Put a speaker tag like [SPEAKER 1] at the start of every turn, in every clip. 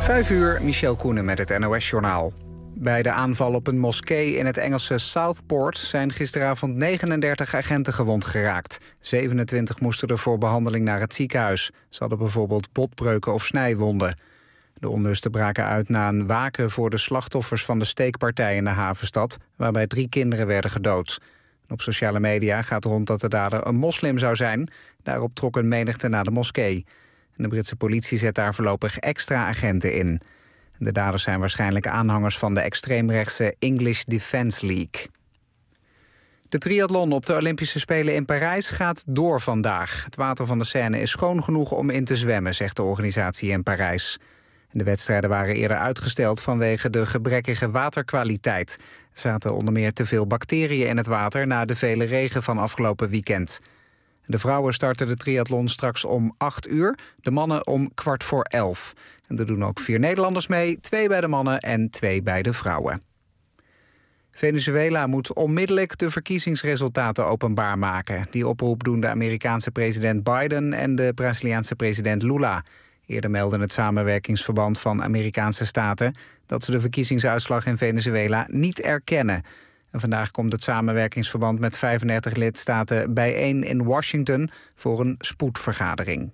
[SPEAKER 1] 5:00, Michel Koenen met het NOS-journaal. Bij de aanval op een moskee in het Engelse Southport zijn gisteravond 39 agenten gewond geraakt. 27 moesten er voor behandeling naar het ziekenhuis. Ze hadden bijvoorbeeld botbreuken of snijwonden. De onlusten braken uit na een waken voor de slachtoffers van de steekpartij in de havenstad, waarbij 3 kinderen werden gedood. Op sociale media gaat rond dat de dader een moslim zou zijn. Daarop trok een menigte naar de moskee. De Britse politie zet daar voorlopig extra agenten in. De daders zijn waarschijnlijk aanhangers van de extreemrechtse English Defence League. De triathlon op de Olympische Spelen in Parijs gaat door vandaag. Het water van de Seine is schoon genoeg om in te zwemmen, zegt de organisatie in Parijs. De wedstrijden waren eerder uitgesteld vanwege de gebrekkige waterkwaliteit. Er zaten onder meer te veel bacteriën in het water na de vele regen van afgelopen weekend. De vrouwen starten de triathlon straks om 8:00, de mannen om 11:15. En er doen ook 4 Nederlanders mee, 2 bij de mannen en 2 bij de vrouwen. Venezuela moet onmiddellijk de verkiezingsresultaten openbaar maken. Die oproep doen de Amerikaanse president Biden en de Braziliaanse president Lula. Eerder meldde het samenwerkingsverband van Amerikaanse staten dat ze de verkiezingsuitslag in Venezuela niet erkennen. En vandaag komt het samenwerkingsverband met 35 lidstaten bijeen in Washington voor een spoedvergadering.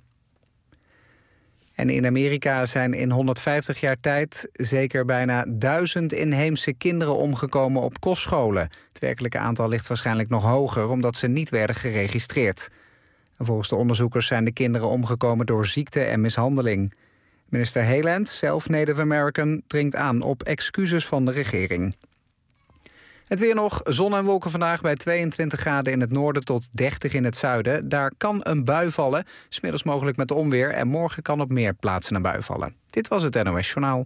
[SPEAKER 1] En in Amerika zijn in 150 jaar tijd zeker bijna 1000 inheemse kinderen omgekomen op kostscholen. Het werkelijke aantal ligt waarschijnlijk nog hoger omdat ze niet werden geregistreerd. En volgens de onderzoekers zijn de kinderen omgekomen door ziekte en mishandeling. Minister Haaland, zelf Native American, dringt aan op excuses van de regering. Het weer nog, zon en wolken vandaag bij 22 graden in het noorden tot 30 in het zuiden. Daar kan een bui vallen, 's middags mogelijk met onweer. En morgen kan op meer plaatsen een bui vallen. Dit was het NOS Journaal.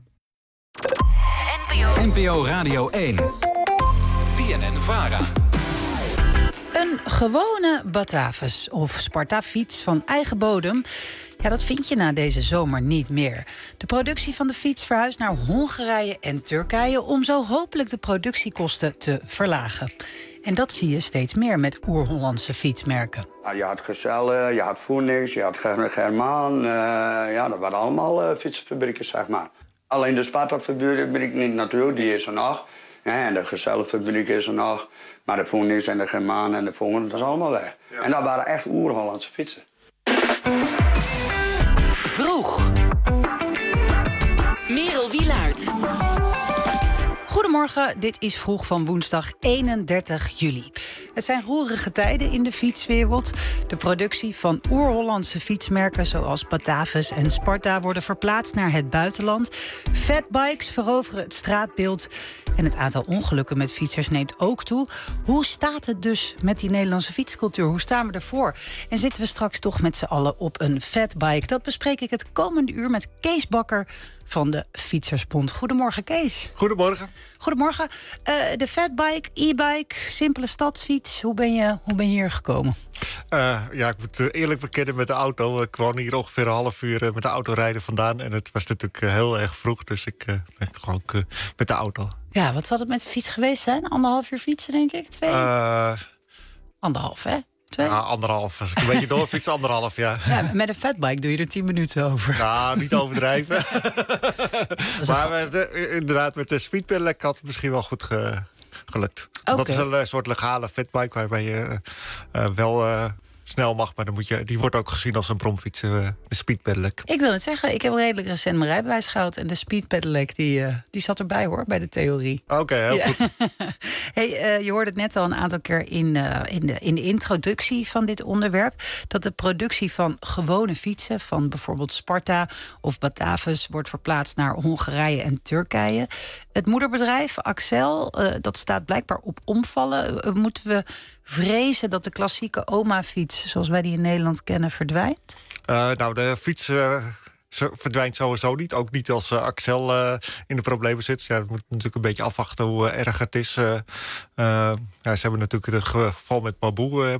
[SPEAKER 2] NPO Radio 1. BNN-VARA.
[SPEAKER 3] Een gewone Batavus of Sparta-fiets van eigen bodem. Ja, dat vind je na deze zomer niet meer. De productie van de fiets verhuist naar Hongarije en Turkije om zo hopelijk de productiekosten te verlagen. En dat zie je steeds meer met oer-Hollandse fietsmerken.
[SPEAKER 4] Je had Gezelle, je had Phoenix, je had Germaan. Dat waren allemaal fietsenfabrieken, zeg maar. Alleen de Sparta-fabriek niet natuurlijk, die is er nog. En de Gezelle-fabriek is er nog. Maar de Phoenix en de Germaan en de volgende, dat is allemaal weg. Ja. En dat waren echt oer-Hollandse fietsen.
[SPEAKER 5] Vroeg. Merel Wielaert.
[SPEAKER 3] Goedemorgen, dit is Vroeg van woensdag 31 juli. Het zijn roerige tijden in de fietswereld. De productie van oer-Hollandse fietsmerken zoals Batavus en Sparta worden verplaatst naar het buitenland. Fatbikes veroveren het straatbeeld. En het aantal ongelukken met fietsers neemt ook toe. Hoe staat het dus met die Nederlandse fietscultuur? Hoe staan we ervoor? En zitten we straks toch met z'n allen op een fatbike? Dat bespreek ik het komende uur met Kees Bakker van de Fietsersbond. Goedemorgen, Kees.
[SPEAKER 6] Goedemorgen.
[SPEAKER 3] Goedemorgen. De fatbike, e-bike, simpele stadsfiets. Hoe ben je hier gekomen?
[SPEAKER 6] Ik moet eerlijk bekennen met de auto. Ik kwam hier ongeveer een half uur met de auto rijden vandaan. En het was natuurlijk heel erg vroeg, dus ik ben gewoon met de auto.
[SPEAKER 3] Ja, wat zal het met de fiets geweest zijn? 1,5 uur fietsen, denk ik? 2? 1,5, hè? 2?
[SPEAKER 6] Ja, 1,5. Als ik een beetje doorfiets, 1,5, ja.
[SPEAKER 3] Ja. Met een fatbike doe je er 10 minuten over.
[SPEAKER 6] Nou, niet overdrijven. Maar inderdaad, met de speedpedelec had het misschien wel goed gelukt. Okay. Dat is een soort legale fatbike waarbij je wel snel mag, maar die wordt ook gezien als een bromfiets, de speedpedelec.
[SPEAKER 3] Ik wil het zeggen, ik heb redelijk recent mijn rijbewijs gehad en de speedpedelec die zat erbij, hoor, bij de theorie.
[SPEAKER 6] Oké, heel goed.
[SPEAKER 3] Hey, je hoorde het net al een aantal keer in de introductie van dit onderwerp, dat de productie van gewone fietsen van bijvoorbeeld Sparta of Batavus wordt verplaatst naar Hongarije en Turkije. Het moederbedrijf Axel, dat staat blijkbaar op omvallen. Moeten we vrezen dat de klassieke oma-fiets, zoals wij die in Nederland kennen, verdwijnt?
[SPEAKER 6] De fiets verdwijnt sowieso niet. Ook niet als Axel in de problemen zit. Ja, we moeten natuurlijk een beetje afwachten hoe erg het is. Ze hebben natuurlijk het geval met Baboo.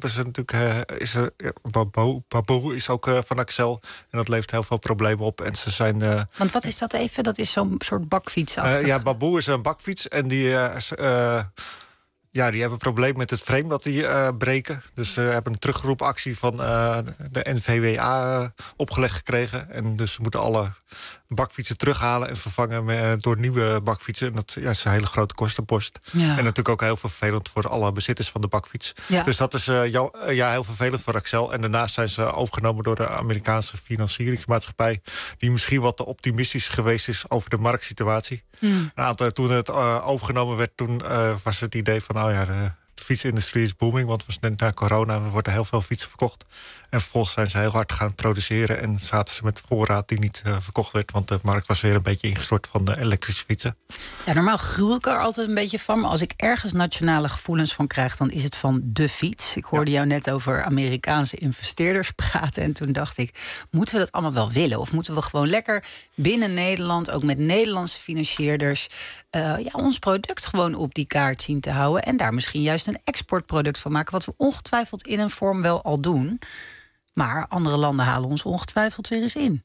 [SPEAKER 6] Baboo is ook van Axel. En dat levert heel veel problemen op. En ze zijn.
[SPEAKER 3] Want wat is dat even? Dat is zo'n soort bakfiets.
[SPEAKER 6] Baboo is een bakfiets. En die hebben een probleem met het frame dat die breken. Dus ze hebben een terugroepactie van de NVWA opgelegd gekregen. En dus moeten alle bakfietsen terughalen en vervangen door nieuwe bakfietsen. En dat is een hele grote kostenpost. Ja. En natuurlijk ook heel vervelend voor alle bezitters van de bakfiets. Ja. Dus dat is heel vervelend voor Accel. En daarnaast zijn ze overgenomen door de Amerikaanse financieringsmaatschappij, die misschien wat te optimistisch geweest is over de marktsituatie. Toen het overgenomen werd, toen was het idee van, de fietsindustrie is booming, want was net na corona, er worden heel veel fietsen verkocht. En vervolgens zijn ze heel hard gaan produceren en zaten ze met voorraad die niet verkocht werd, want de markt was weer een beetje ingestort van de elektrische fietsen.
[SPEAKER 3] Ja, normaal gruw ik er altijd een beetje van, maar als ik ergens nationale gevoelens van krijg, dan is het van de fiets. Ik hoorde jou net over Amerikaanse investeerders praten en toen dacht ik, moeten we dat allemaal wel willen? Of moeten we gewoon lekker binnen Nederland, ook met Nederlandse financierders, ons product gewoon op die kaart zien te houden en daar misschien juist een exportproduct van maken, wat we ongetwijfeld in een vorm wel al doen. Maar andere landen halen ons ongetwijfeld weer eens in.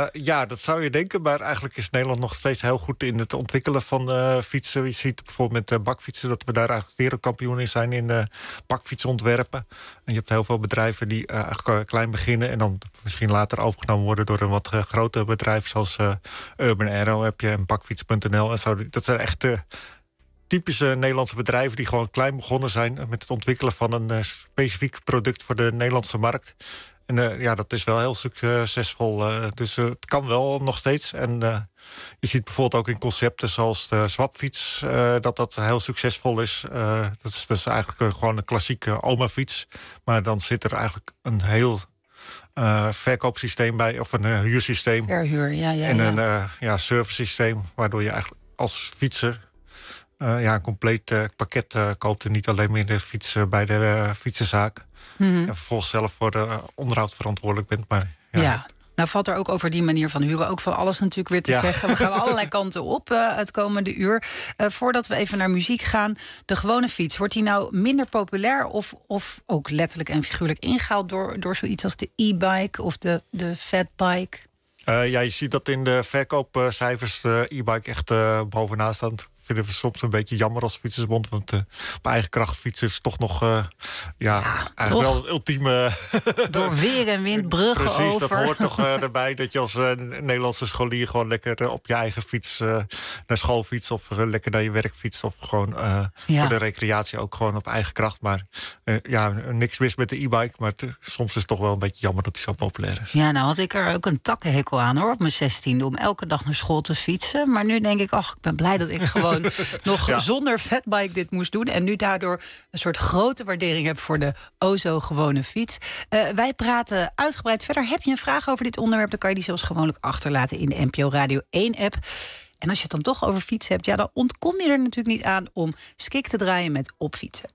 [SPEAKER 6] Dat zou je denken. Maar eigenlijk is Nederland nog steeds heel goed in het ontwikkelen van fietsen. Je ziet bijvoorbeeld met bakfietsen dat we daar eigenlijk wereldkampioen in zijn in bakfietsontwerpen. En je hebt heel veel bedrijven die eigenlijk klein beginnen en dan misschien later overgenomen worden door een wat groter bedrijf zoals Urban Arrow heb je en bakfiets.nl en zo. Dat zijn echt typische Nederlandse bedrijven die gewoon klein begonnen zijn met het ontwikkelen van een specifiek product voor de Nederlandse markt. En dat is wel heel succesvol. Dus het kan wel nog steeds. En je ziet bijvoorbeeld ook in concepten zoals de swapfiets dat heel succesvol is. Dat is dus eigenlijk gewoon een klassieke oma-fiets. Maar dan zit er eigenlijk een heel verkoopsysteem bij, of een huursysteem.
[SPEAKER 3] Verhuur,
[SPEAKER 6] en een servicesysteem, waardoor je eigenlijk als fietser een compleet pakket koopt en niet alleen meer de fiets bij de fietsenzaak. En vervolgens zelf voor de onderhoud verantwoordelijk bent. Maar
[SPEAKER 3] nou valt er ook over die manier van huren ook van alles natuurlijk weer te zeggen. We gaan allerlei kanten op het komende uur. Voordat we even naar muziek gaan, de gewone fiets, wordt die nou minder populair of ook letterlijk en figuurlijk ingehaald door zoiets als de e-bike of de fatbike?
[SPEAKER 6] Je ziet dat in de verkoopcijfers de e-bike echt bovenaan staat. Vinden we soms een beetje jammer als Fietsersbond. Want op eigen kracht fietsen is toch nog eigenlijk wel het ultieme.
[SPEAKER 3] Door weer en wind, bruggen
[SPEAKER 6] precies,
[SPEAKER 3] over.
[SPEAKER 6] Dat hoort toch erbij dat je als Nederlandse scholier gewoon lekker op je eigen fiets naar school fietst. Of lekker naar je werk fietst. Of gewoon voor de recreatie ook gewoon op eigen kracht. Maar niks mis met de e-bike. Maar soms is het toch wel een beetje jammer dat die zo populair is.
[SPEAKER 3] Ja, nou had ik er ook een takkenhekel aan hoor, op mijn 16e. Om elke dag naar school te fietsen. Maar nu denk ik, ik ben blij dat ik gewoon nog zonder fatbike dit moest doen. En nu daardoor een soort grote waardering heb voor de zo gewone fiets. Wij praten uitgebreid verder. Heb je een vraag over dit onderwerp, dan kan je die zoals gewoonlijk achterlaten in de NPO Radio 1-app. En als je het dan toch over fietsen hebt, dan ontkom je er natuurlijk niet aan om Skik te draaien met Op Fietsen.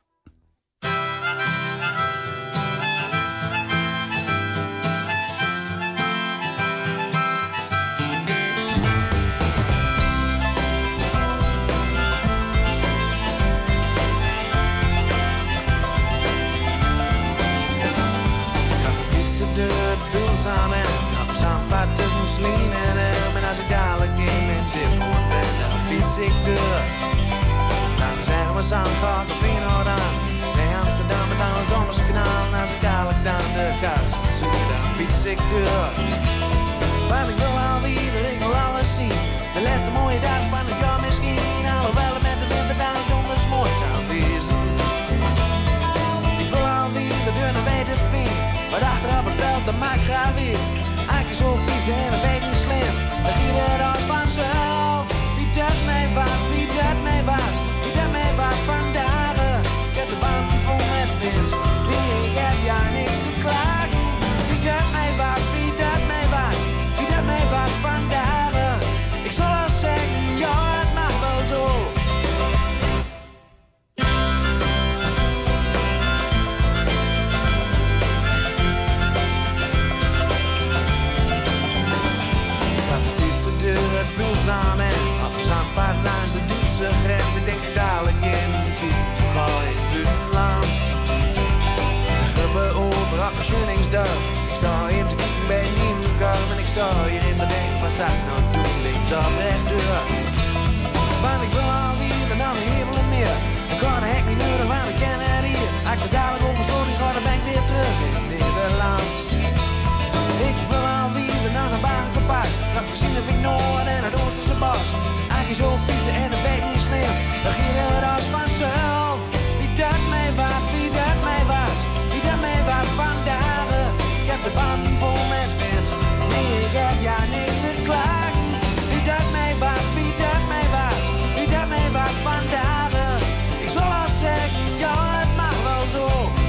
[SPEAKER 2] Aan en op zandpad tussen Slien en Elm. En als ik dadelijk in mijn diphoorn ben, dan fiets ik door. Dan zeggen we Zandvoort of Feyenoord aan. Nee, Amsterdam met aan het Donderskanaal. En als ik dadelijk dan de kaars zoek, dan fiets ik door. Want ik wil alweer, ik wil alles zien. De laatste mooie dag van het jaar misschien. Alhoewel het met de winter dan het donders mooi kan wezen. Ik wil alweer de deur naar buiten vinden. Maar achterop het veld, dat maakt graag weer. Eigenlijk zo fietsen en dat weet niet slim. Dan giet het uit vanzelf. Wie dat mij was, wie dat mij was. Wie dat mij was vandaag. Ik heb de banden vol met vins. Ik heb ja niks te klagen. Wie dat mij was, wie dat mij was. Wie dat mij was vandaag. Ik zal al zeggen, ja het mag wel zo. Aan en op de zandpad langs de Duitse grens. Ik denk dadelijk in de kiep, ga in het buitenland. De gruppen over Schöningsdorf. Ik sta hier te kijken bij Nieuwkarm. En ik sta hier in mijn denk, wat zou ik nou doen? Links of rechtdoor. Want ik wil alweer en dan de hemel en meer. Ik kan de hek niet nodig, want ik ken het hier. Als ik er dadelijk oversloot, die ga dan ben ik weer terug in Nederland. Ik wil alweer en dan een Bagenpas. Dat gezien heb ik Noord en het Oosterse bos. Eigenlijk zo vies en de weet niet slim. Dan ging het als vanzelf. Wie dat mij was, wie dat mij was. Wie dat mij was vandaag. Ik heb de banden vol met vent. Nee, ik heb ja niks te klagen. Wie dat mij was, wie dat mij was. Wie dat mij was vandaag. Ik zal al zeggen, ja het mag wel zo.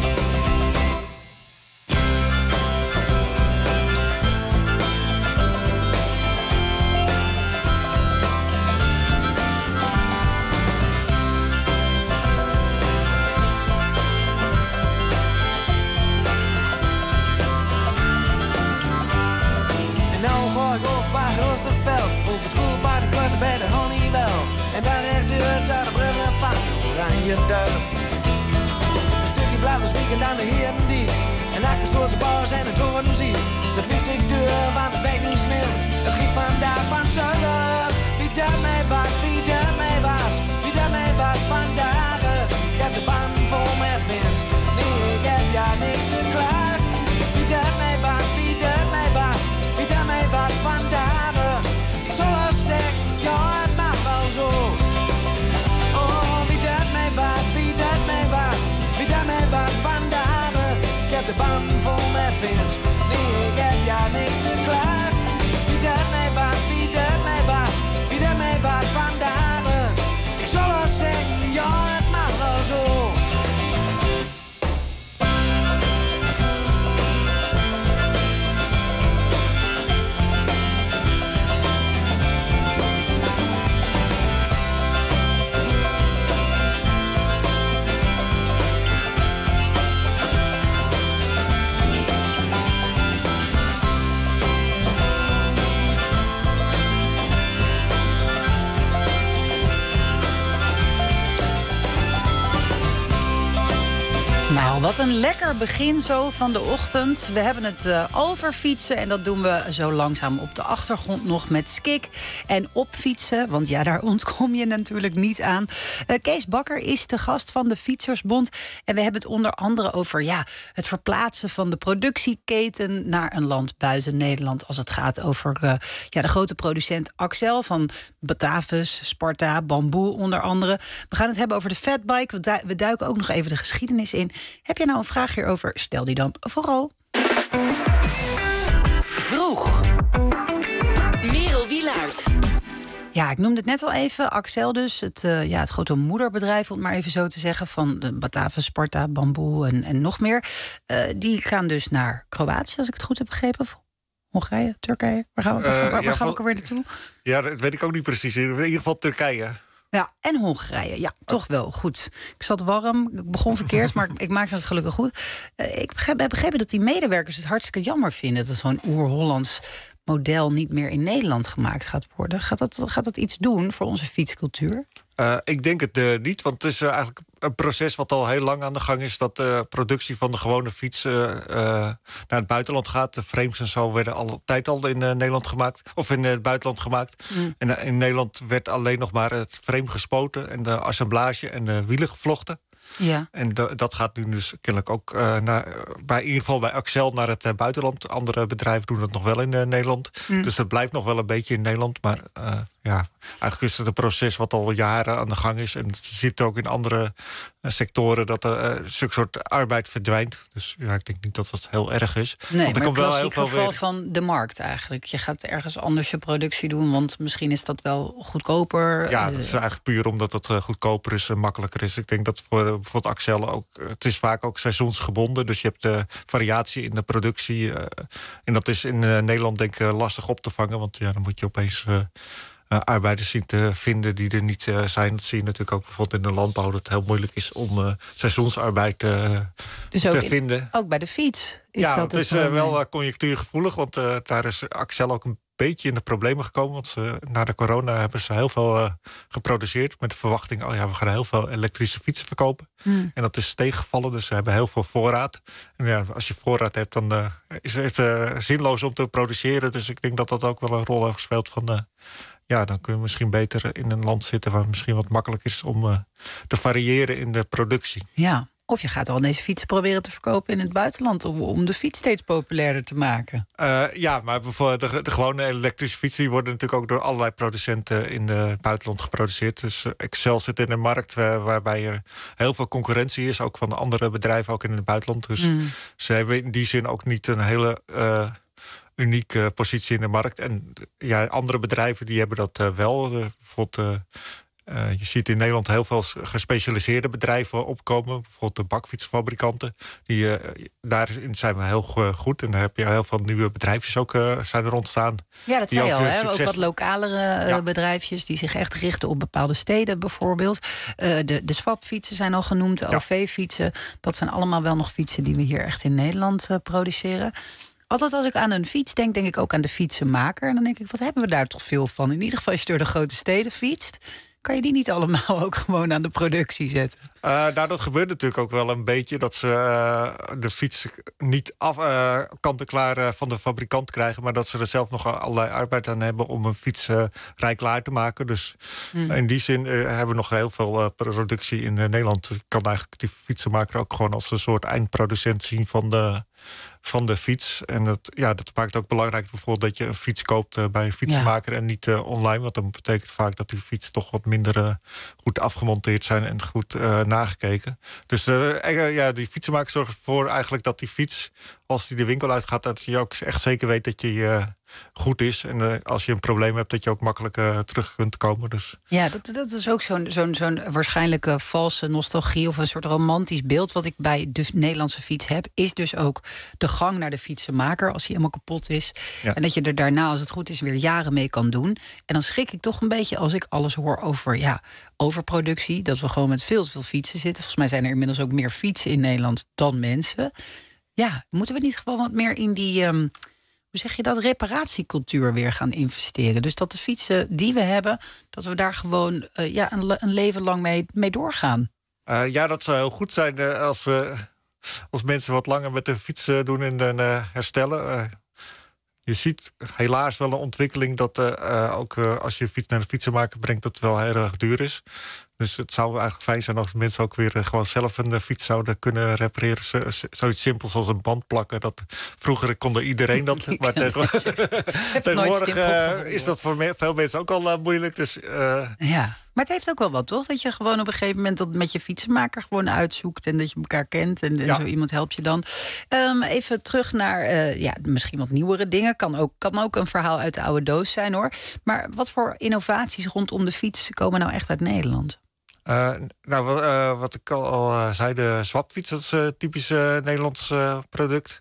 [SPEAKER 2] Over school bij de kort bij de Honeywell. En daar recht deur daar de bruggen van Oranje Duif. Een stukje blauwe zwieken aan de heren die. En achter zoals de bars en de toren zie. De vis ik deur, want het weet niet snel. Het ging vandaag van zuiden. Wie dat mij was, wie dat mij was. Wie dat mij was vandaag. Ik heb de band vol met wind. Nee, ik heb ja niks te klagen. Wie dat mij was, wie dat mij was. Wie dat mij was vandaag. Zoals zeg, ja het mag wel zo. Oh, wie dat mij was, wie dat mij was. Wie dat mij was vandaag. Ik heb de band vol met wind. Nee, ik heb ja niks te klagen. Wie dat mij was, wie dat mij was. Wie dat mij was vandaag. Ik zal wel zeggen, ja het mag wel zo.
[SPEAKER 3] Nou, wat een lekker begin zo van de ochtend. We hebben het over fietsen en dat doen we zo langzaam op de achtergrond nog met Skik. En op fietsen, want ja, daar ontkom je natuurlijk niet aan. Kees Bakker is de gast van de Fietsersbond. En we hebben het onder andere over het verplaatsen van de productieketen naar een land buiten Nederland. Als het gaat over de grote producent Accel van Batavus, Sparta, Bamboe onder andere. We gaan het hebben over de fatbike. We duiken ook nog even de geschiedenis in. Heb je nou een vraag hierover? Stel die dan vooral.
[SPEAKER 5] Vroeg. Merel Wielaert.
[SPEAKER 3] Ja, ik noemde het net al even. Accel dus, het grote moederbedrijf, om het maar even zo te zeggen, van de Batavus, Sparta, Bamboe en nog meer. Die gaan dus naar Kroatië, als ik het goed heb begrepen. Hongarije, Turkije. Waar gaan we ook alweer naartoe?
[SPEAKER 6] Ja, dat weet ik ook niet precies. In ieder geval Turkije.
[SPEAKER 3] Ja, en Hongarije. Ja, toch wel. Goed. Ik zat warm. Ik begon verkeerd, maar ik maakte het gelukkig goed. Ik heb begrepen dat die medewerkers het hartstikke jammer vinden dat zo'n oer-Hollands model niet meer in Nederland gemaakt gaat worden. Gaat dat iets doen voor onze fietscultuur?
[SPEAKER 6] Ik denk het niet, want het is eigenlijk een proces wat al heel lang aan de gang is. Dat de productie van de gewone fiets naar het buitenland gaat. De frames en zo werden altijd al in Nederland gemaakt. Of in het buitenland gemaakt. En in Nederland werd alleen nog maar het frame gespoten. En de assemblage en de wielen gevlochten.
[SPEAKER 3] Ja.
[SPEAKER 6] En dat gaat nu dus kennelijk ook in ieder geval bij Accel naar het buitenland. Andere bedrijven doen dat nog wel in Nederland. Dus dat blijft nog wel een beetje in Nederland. Maar eigenlijk is het een proces wat al jaren aan de gang is. En je ziet ook in andere sectoren dat er zulke soort arbeid verdwijnt. Dus ja, ik denk niet dat dat heel erg is.
[SPEAKER 3] Nee,
[SPEAKER 6] want er
[SPEAKER 3] maar
[SPEAKER 6] komt wel heel
[SPEAKER 3] geval
[SPEAKER 6] veel
[SPEAKER 3] van de markt eigenlijk. Je gaat ergens anders je productie doen, want misschien is dat wel goedkoper.
[SPEAKER 6] Ja, dat is eigenlijk puur omdat het goedkoper is en makkelijker is. Ik denk dat voor bijvoorbeeld Accel ook, het is vaak ook seizoensgebonden. Dus je hebt variatie in de productie. En dat is in Nederland denk ik lastig op te vangen. Want ja, dan moet je opeens arbeiders zien te vinden die er niet zijn. Dat zie je natuurlijk ook bijvoorbeeld in de landbouw, dat het heel moeilijk is om seizoensarbeid te vinden.
[SPEAKER 3] Ook bij de fiets is
[SPEAKER 6] ja,
[SPEAKER 3] dat
[SPEAKER 6] het is wel conjunctuurgevoelig, want daar is Accel ook een beetje in de problemen gekomen. Want na de corona hebben ze heel veel geproduceerd met de verwachting, we gaan heel veel elektrische fietsen verkopen. En dat is tegengevallen, dus ze hebben heel veel voorraad. En ja, als je voorraad hebt, dan is het zinloos om te produceren. Dus ik denk dat dat ook wel een rol heeft gespeeld van dan kun je misschien beter in een land zitten waar het misschien wat makkelijker is om te variëren in de productie.
[SPEAKER 3] Ja, Of je gaat al deze fietsen proberen te verkopen in het buitenland om de fiets steeds populairder te maken.
[SPEAKER 6] Ja, maar bijvoorbeeld de gewone elektrische fietsen die worden natuurlijk ook door allerlei producenten in het buitenland geproduceerd. Dus Excel zit in een markt waarbij er heel veel concurrentie is, ook van andere bedrijven, ook in het buitenland. Dus ze hebben in die zin ook niet een hele unieke positie in de markt. En ja, andere bedrijven die hebben dat wel. Bijvoorbeeld, je ziet in Nederland heel veel gespecialiseerde bedrijven opkomen. Bijvoorbeeld de bakfietsfabrikanten. Daarin zijn we heel goed. En daar heb je heel veel nieuwe bedrijfjes ook zijn er ontstaan.
[SPEAKER 3] Ja, dat zei je al. Hè? Ook wat lokalere bedrijfjes die zich echt richten op bepaalde steden bijvoorbeeld. De swapfietsen zijn al genoemd, de OV-fietsen. Dat zijn allemaal wel nog fietsen die we hier echt in Nederland produceren. Altijd als ik aan een fiets denk ik ook aan de fietsenmaker. En dan denk ik, wat hebben we daar toch veel van? In ieder geval als je door de grote steden fietst, kan je die niet allemaal ook gewoon aan de productie zetten?
[SPEAKER 6] Dat gebeurt natuurlijk ook wel een beetje. Dat ze de fiets niet kant-en-klaar van de fabrikant krijgen, maar dat ze er zelf nog allerlei arbeid aan hebben om een fiets rijklaar te maken. Dus in die zin hebben we nog heel veel productie in Nederland. Je kan eigenlijk die fietsenmaker ook gewoon als een soort eindproducent zien van de fiets. En dat maakt ook belangrijk bijvoorbeeld dat je een fiets koopt bij een fietsenmaker en niet online. Want dat betekent vaak dat die fiets toch wat minder goed afgemonteerd zijn en goed nagekeken. Dus die fietsenmaker zorgt ervoor eigenlijk dat die fiets, als die de winkel uitgaat, dat je ook echt zeker weet dat je goed is. En als je een probleem hebt, dat je ook makkelijk terug kunt komen. Dus.
[SPEAKER 3] Ja, dat is ook zo'n waarschijnlijke valse nostalgie of een soort romantisch beeld wat ik bij de Nederlandse fiets heb, is dus ook de gang naar de fietsenmaker als hij helemaal kapot is. Ja. En dat je er daarna, als het goed is, weer jaren mee kan doen. En dan schrik ik toch een beetje als ik alles hoor over overproductie. Dat we gewoon met veel te veel fietsen zitten. Volgens mij zijn er inmiddels ook meer fietsen in Nederland dan mensen. Ja, moeten we niet gewoon wat meer in die, hoe zeg je dat, reparatiecultuur weer gaan investeren? Dus dat de fietsen die we hebben, dat we daar gewoon een leven lang mee doorgaan.
[SPEAKER 6] Dat zou heel goed zijn als mensen wat langer met de fiets doen en herstellen. Je ziet helaas wel een ontwikkeling dat ook als je fiets naar de fietsenmaker brengt, dat het wel heel erg duur is. Dus het zou eigenlijk fijn zijn als mensen ook weer gewoon zelf een fiets zouden kunnen repareren. Zoiets simpels als een band plakken. Vroeger kon iedereen dat. Maar tegenwoordig is dat voor veel mensen ook al moeilijk. Dus,
[SPEAKER 3] ja, maar het heeft ook wel wat, toch? Dat je gewoon op een gegeven moment dat met je fietsenmaker gewoon uitzoekt en dat je elkaar kent en zo iemand helpt je dan. Even terug naar misschien wat nieuwere dingen. Kan ook een verhaal uit de oude doos zijn, hoor. Maar wat voor innovaties rondom de fiets komen nou echt uit Nederland?
[SPEAKER 6] Wat ik al zei, de swapfiets, dat is een typisch Nederlands product.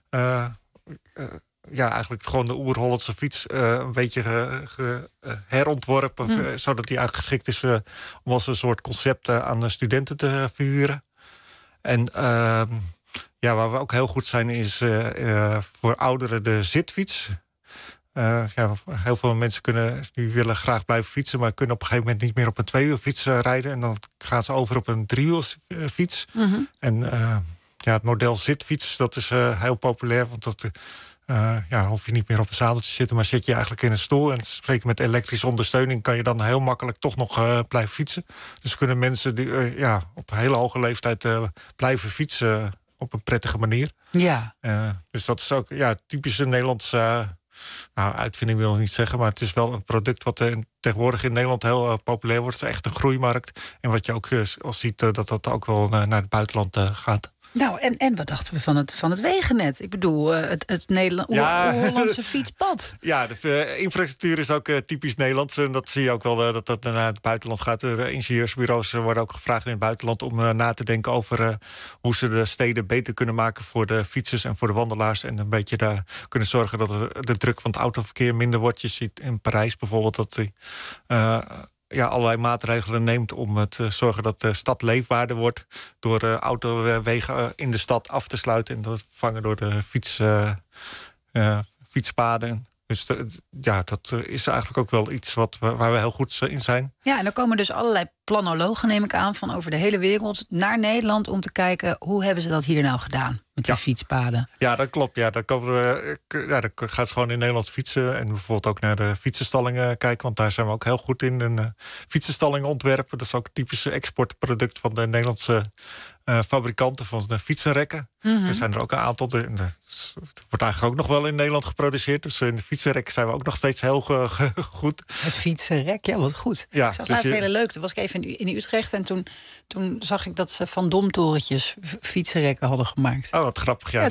[SPEAKER 6] Eigenlijk gewoon de oer-Hollandse fiets een beetje herontworpen, zodat die eigenlijk geschikt is om als een soort concept aan de studenten te verhuren. En waar we ook heel goed zijn is voor ouderen de zitfiets. Heel veel mensen die willen graag blijven fietsen, maar kunnen op een gegeven moment niet meer op een 2-wielfiets rijden. En dan gaan ze over op een 3-wielfiets. Mm-hmm. En het model zitfiets, dat is heel populair, want dat hoef je niet meer op een zadeltje te zitten, maar zit je eigenlijk in een stoel. En zeker met elektrische ondersteuning kan je dan heel makkelijk toch nog blijven fietsen. Dus kunnen mensen die op een hele hoge leeftijd blijven fietsen op een prettige manier. Ja. Dus dat is ook typische Nederlandse uitvinding wil ik niet zeggen, maar het is wel een product wat tegenwoordig in Nederland heel populair wordt. Het is echt een groeimarkt. En wat je ook al ziet, dat ook wel naar het buitenland gaat.
[SPEAKER 3] Nou, en wat dachten we van het wegennet? Ik bedoel, het Hollandse fietspad.
[SPEAKER 6] Ja, de infrastructuur is ook typisch Nederlands. En dat zie je ook wel dat naar het buitenland gaat. De ingenieursbureaus worden ook gevraagd in het buitenland om na te denken over hoe ze de steden beter kunnen maken voor de fietsers en voor de wandelaars. En een beetje daar kunnen zorgen dat de druk van het autoverkeer minder wordt. Je ziet in Parijs bijvoorbeeld dat allerlei maatregelen neemt om te zorgen dat de stad leefbaarder wordt, door autowegen in de stad af te sluiten en dat vervangen door de fietspaden. Dus dat is eigenlijk ook wel iets waar we heel goed in zijn.
[SPEAKER 3] Ja, en er komen dus allerlei planologen, neem ik aan, van over de hele wereld naar Nederland om te kijken hoe hebben ze dat hier nou gedaan met die fietspaden.
[SPEAKER 6] Ja, dat klopt. Ja, dan gaat ze gewoon in Nederland fietsen en bijvoorbeeld ook naar de fietsenstallingen kijken, want daar zijn we ook heel goed in. En fietsenstallingen ontwerpen, dat is ook een typisch exportproduct van de Nederlandse fabrikanten van de fietsenrekken. Er zijn er ook een aantal. Het wordt eigenlijk ook nog wel in Nederland geproduceerd. Dus in de fietsenrekken zijn we ook nog steeds heel goed.
[SPEAKER 3] Het fietsenrek, ja, wat goed.
[SPEAKER 6] Ja,
[SPEAKER 3] ik zag
[SPEAKER 6] dus
[SPEAKER 3] laatst hele leuk. Toen was ik even in Utrecht en toen zag ik dat ze van domtorentjes fietsenrekken hadden gemaakt.
[SPEAKER 6] Oh, wat grappig. Ja,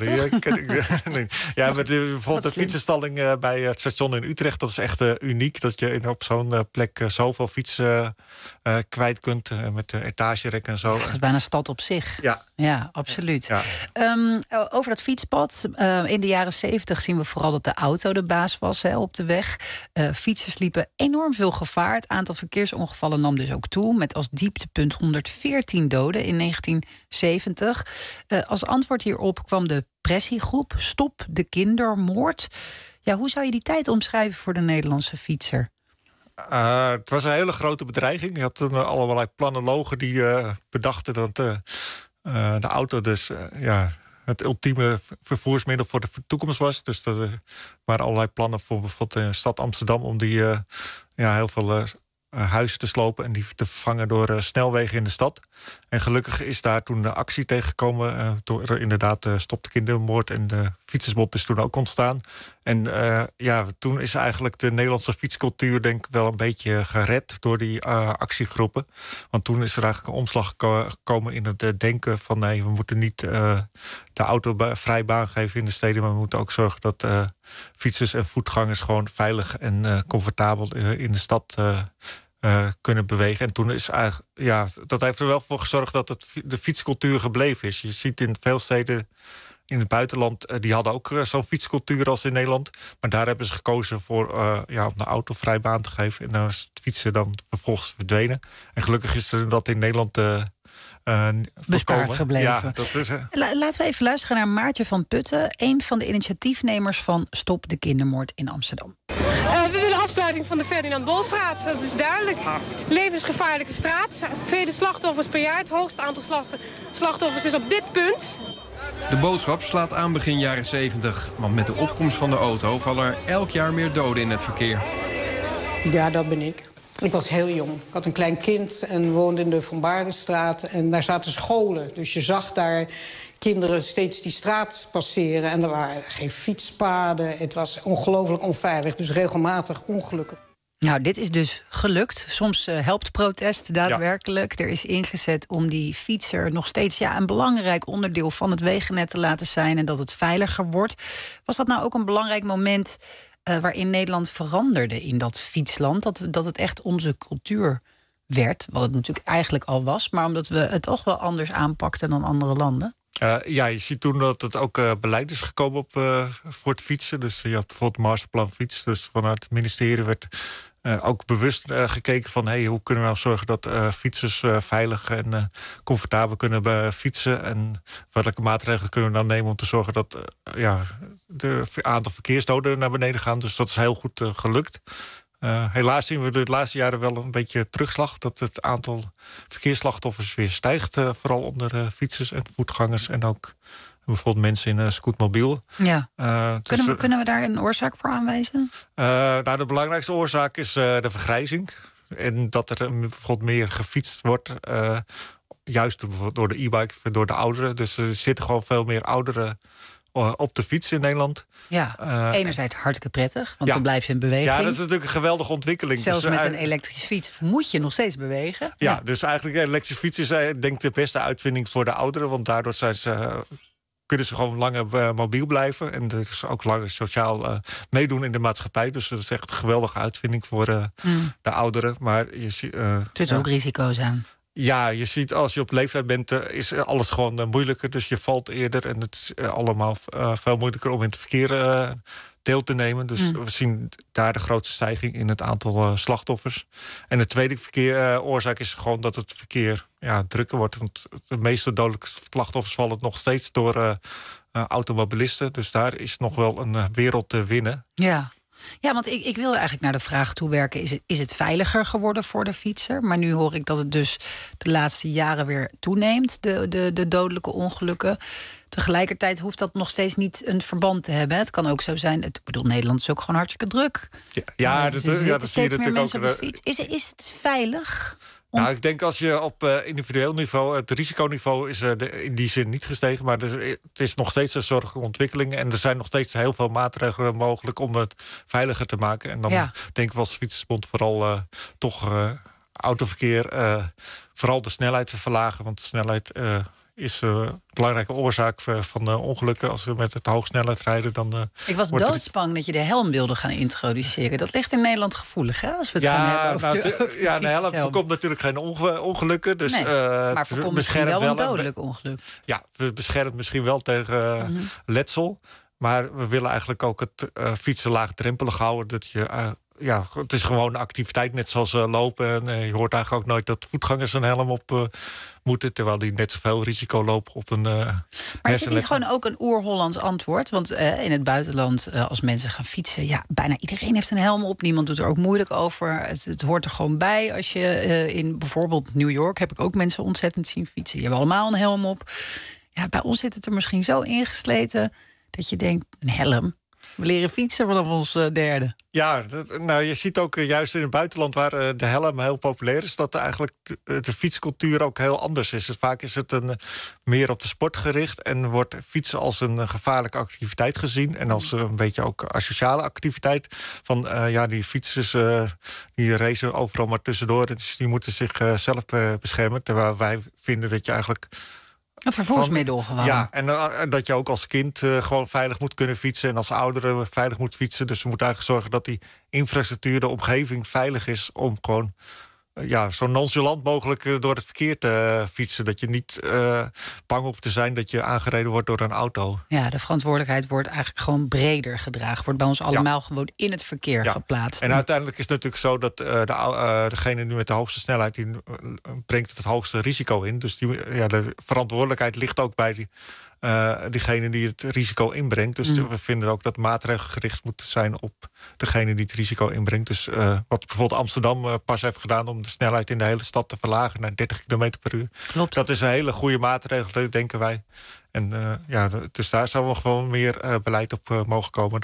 [SPEAKER 6] met bijvoorbeeld de fietsenstalling bij het station in Utrecht, dat is echt uniek. Dat je op zo'n plek zoveel fietsen kwijt kunt met de etagerekken en zo.
[SPEAKER 3] Ja, dat is bijna een stad op zich. Ja, absoluut.
[SPEAKER 6] Ja.
[SPEAKER 3] Over dat fietspad. In de jaren 70 zien we vooral dat de auto de baas was op de weg. Fietsers liepen enorm veel gevaar. Het aantal verkeersongevallen nam dus ook toe, met als dieptepunt 114 doden in 1970. Als antwoord hierop kwam de pressiegroep Stop de Kindermoord. Ja, hoe zou je die tijd omschrijven voor de Nederlandse fietser?
[SPEAKER 6] Het was een hele grote bedreiging. Je had toen allerlei planologen die bedachten dat de auto dus het ultieme vervoersmiddel voor de toekomst was. Dus er waren allerlei plannen voor bijvoorbeeld de stad Amsterdam om die heel veel huizen te slopen en die te vervangen door snelwegen in de stad. En gelukkig is daar toen de actie tegengekomen door inderdaad Stop de Kindermoord en de Fietsersbond is toen ook ontstaan. En toen is eigenlijk de Nederlandse fietscultuur denk ik wel een beetje gered door die actiegroepen. Want toen is er eigenlijk een omslag gekomen in het denken van nee, we moeten niet de auto vrij baan geven in de steden, maar we moeten ook zorgen dat fietsers en voetgangers gewoon veilig en comfortabel in de stad kunnen bewegen. En toen is eigenlijk, dat heeft er wel voor gezorgd dat de fietscultuur gebleven is. Je ziet in veel steden in het buitenland, die hadden ook zo'n fietscultuur als in Nederland. Maar daar hebben ze gekozen voor om de auto vrij baan te geven. En dan is het fietsen dan vervolgens verdwenen. En gelukkig is er dat in Nederland
[SPEAKER 3] bespaard gebleven.
[SPEAKER 6] Ja, dat is,
[SPEAKER 3] Laten we even luisteren naar Maartje van Putten, een van de initiatiefnemers van Stop de Kindermoord in Amsterdam.
[SPEAKER 7] We willen afsluiting van de Ferdinand Bolstraat, dat is duidelijk. Levensgevaarlijke straat, vele slachtoffers per jaar. Het hoogste aantal slachtoffers is op dit punt.
[SPEAKER 8] De boodschap slaat aan begin jaren 70. Want met de opkomst van de auto vallen er elk jaar meer doden in het verkeer.
[SPEAKER 9] Ja, dat ben ik. Ik was heel jong. Ik had een klein kind en woonde in de Van Baardenstraat. En daar zaten scholen. Dus je zag daar kinderen steeds die straat passeren. En er waren geen fietspaden. Het was ongelooflijk onveilig. Dus regelmatig ongelukken.
[SPEAKER 3] Nou, dit is dus gelukt. Soms helpt protest daadwerkelijk. Ja. Er is ingezet om die fietser nog steeds een belangrijk onderdeel van het wegennet te laten zijn en dat het veiliger wordt. Was dat nou ook een belangrijk moment waarin Nederland veranderde in dat fietsland? Dat het echt onze cultuur werd, wat het natuurlijk eigenlijk al was, maar omdat we het toch wel anders aanpakten dan andere landen?
[SPEAKER 6] Je ziet toen dat het ook beleid is gekomen voor het fietsen. Dus je had bijvoorbeeld Masterplan Fiets. Dus vanuit het ministerie werd ook bewust gekeken van hoe kunnen we nou zorgen dat fietsers veilig en comfortabel kunnen fietsen. En welke maatregelen kunnen we dan nemen om te zorgen dat de aantal verkeersdoden naar beneden gaan. Dus dat is heel goed gelukt. Helaas zien we de laatste jaren wel een beetje terugslag. Dat het aantal verkeersslachtoffers weer stijgt. Vooral onder fietsers en voetgangers. En ook bijvoorbeeld mensen in een scootmobiel.
[SPEAKER 3] Ja. Kunnen we daar een oorzaak voor aanwijzen?
[SPEAKER 6] De belangrijkste oorzaak is de vergrijzing. En dat er bijvoorbeeld meer gefietst wordt. Juist door de e-bike, door de ouderen. Dus er zitten gewoon veel meer ouderen op de fiets in Nederland.
[SPEAKER 3] Ja, enerzijds hartstikke prettig, want dan blijf je in beweging.
[SPEAKER 6] Ja, dat is natuurlijk een geweldige ontwikkeling.
[SPEAKER 3] Zelfs met een elektrische fiets moet je nog steeds bewegen.
[SPEAKER 6] Ja, dus eigenlijk een elektrische fiets is denk ik de beste uitvinding voor de ouderen. Want daardoor kunnen ze gewoon langer mobiel blijven. En dus ook langer sociaal meedoen in de maatschappij. Dus dat is echt een geweldige uitvinding voor de ouderen. Maar er
[SPEAKER 3] zitten ook risico's aan.
[SPEAKER 6] Ja, je ziet als je op leeftijd bent, is alles gewoon moeilijker. Dus je valt eerder en het is allemaal veel moeilijker om in het verkeer deel te nemen. Dus we zien daar de grootste stijging in het aantal slachtoffers. En de tweede oorzaak is gewoon dat het verkeer drukker wordt. Want de meeste dodelijke slachtoffers vallen nog steeds door automobilisten. Dus daar is nog wel een wereld te winnen.
[SPEAKER 3] Ja. Ja, want ik wilde eigenlijk naar de vraag toe werken. Is het veiliger geworden voor de fietser? Maar nu hoor ik dat het dus de laatste jaren weer toeneemt, de dodelijke ongelukken. Tegelijkertijd hoeft dat nog steeds niet een verband te hebben. Het kan ook zo zijn. Ik bedoel, Nederland is ook gewoon hartstikke druk.
[SPEAKER 6] Dat zie je natuurlijk ook.
[SPEAKER 3] Op de fiets. Is het veilig?
[SPEAKER 6] Nou, ik denk als je op individueel niveau... het risiconiveau is in die zin niet gestegen... maar het is nog steeds een zorgelijke ontwikkeling... en er zijn nog steeds heel veel maatregelen mogelijk... om het veiliger te maken. En dan denken we als Fietsersbond vooral autoverkeer... vooral de snelheid te verlagen, want de snelheid... is een belangrijke oorzaak van ongelukken. Als we met het hoogsnelheid rijden, dan...
[SPEAKER 3] Ik was doodsbang dat je de helm wilde gaan introduceren. Dat ligt in Nederland gevoelig, hè? Als we het gaan hebben over
[SPEAKER 6] de helm voorkomt natuurlijk geen ongelukken. Dus,
[SPEAKER 3] maar voorkomt misschien wel een dodelijk ongeluk.
[SPEAKER 6] Ja, het beschermt misschien wel tegen letsel. Maar we willen eigenlijk ook het fietsen laagdrempelig houden. Dat je... het is gewoon een activiteit, net zoals lopen. En je hoort eigenlijk ook nooit dat voetgangers een helm op moeten... terwijl die net zoveel risico lopen op een
[SPEAKER 3] Maar is het niet gewoon ook een oer-Hollands antwoord? Want in het buitenland, als mensen gaan fietsen... ja, bijna iedereen heeft een helm op. Niemand doet er ook moeilijk over. Het hoort er gewoon bij. Als je in bijvoorbeeld New York... heb ik ook mensen ontzettend zien fietsen. Die hebben allemaal een helm op. Ja, bij ons zit het er misschien zo ingesleten... dat je denkt, een helm... We leren fietsen vanaf ons derde.
[SPEAKER 6] Ja, je ziet ook juist in het buitenland waar de helm heel populair is... dat eigenlijk de fietscultuur ook heel anders is. Dus vaak is het meer op de sport gericht... en wordt fietsen als een gevaarlijke activiteit gezien... en als een beetje ook asociale activiteit. Van die fietsers die racen overal maar tussendoor... dus die moeten zichzelf beschermen. Terwijl wij vinden dat je eigenlijk...
[SPEAKER 3] Een vervoersmiddel gewoon.
[SPEAKER 6] Ja, en dat je ook als kind gewoon veilig moet kunnen fietsen... en als ouderen veilig moet fietsen. Dus we moeten eigenlijk zorgen dat die infrastructuur, de omgeving veilig is... om gewoon zo nonchalant mogelijk door het verkeer te fietsen. Dat je niet bang hoeft te zijn dat je aangereden wordt door een auto. Ja,
[SPEAKER 3] de verantwoordelijkheid wordt eigenlijk gewoon breder gedragen. Wordt bij ons allemaal gewoon in het verkeer geplaatst.
[SPEAKER 6] En uiteindelijk is het natuurlijk zo dat degene die met de hoogste snelheid... die brengt het hoogste risico in. Dus de verantwoordelijkheid ligt ook bij diegene die het risico inbrengt. Dus we vinden ook dat maatregelen gericht moeten zijn op degene die het risico inbrengt. Dus wat bijvoorbeeld Amsterdam pas heeft gedaan... om de snelheid in de hele stad te verlagen naar 30 km per uur.
[SPEAKER 3] Klopt.
[SPEAKER 6] Dat is een hele goede maatregel, denken wij. En dus daar zou wel gewoon meer beleid op mogen komen.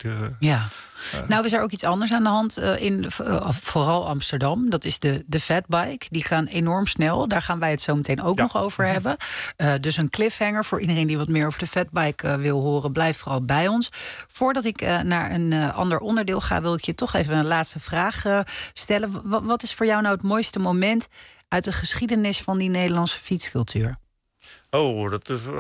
[SPEAKER 3] Nou is er ook iets anders aan de hand in vooral Amsterdam. Dat is de fatbike. Die gaan enorm snel. Daar gaan wij het zo meteen ook nog over hebben. Dus een cliffhanger voor iedereen die wat meer over de fatbike wil horen. Blijf vooral bij ons. Voordat ik naar een ander onderdeel ga... wil ik je toch even een laatste vraag stellen. Wat is voor jou nou het mooiste moment... uit de geschiedenis van die Nederlandse fietscultuur?
[SPEAKER 6] Oh, dat is...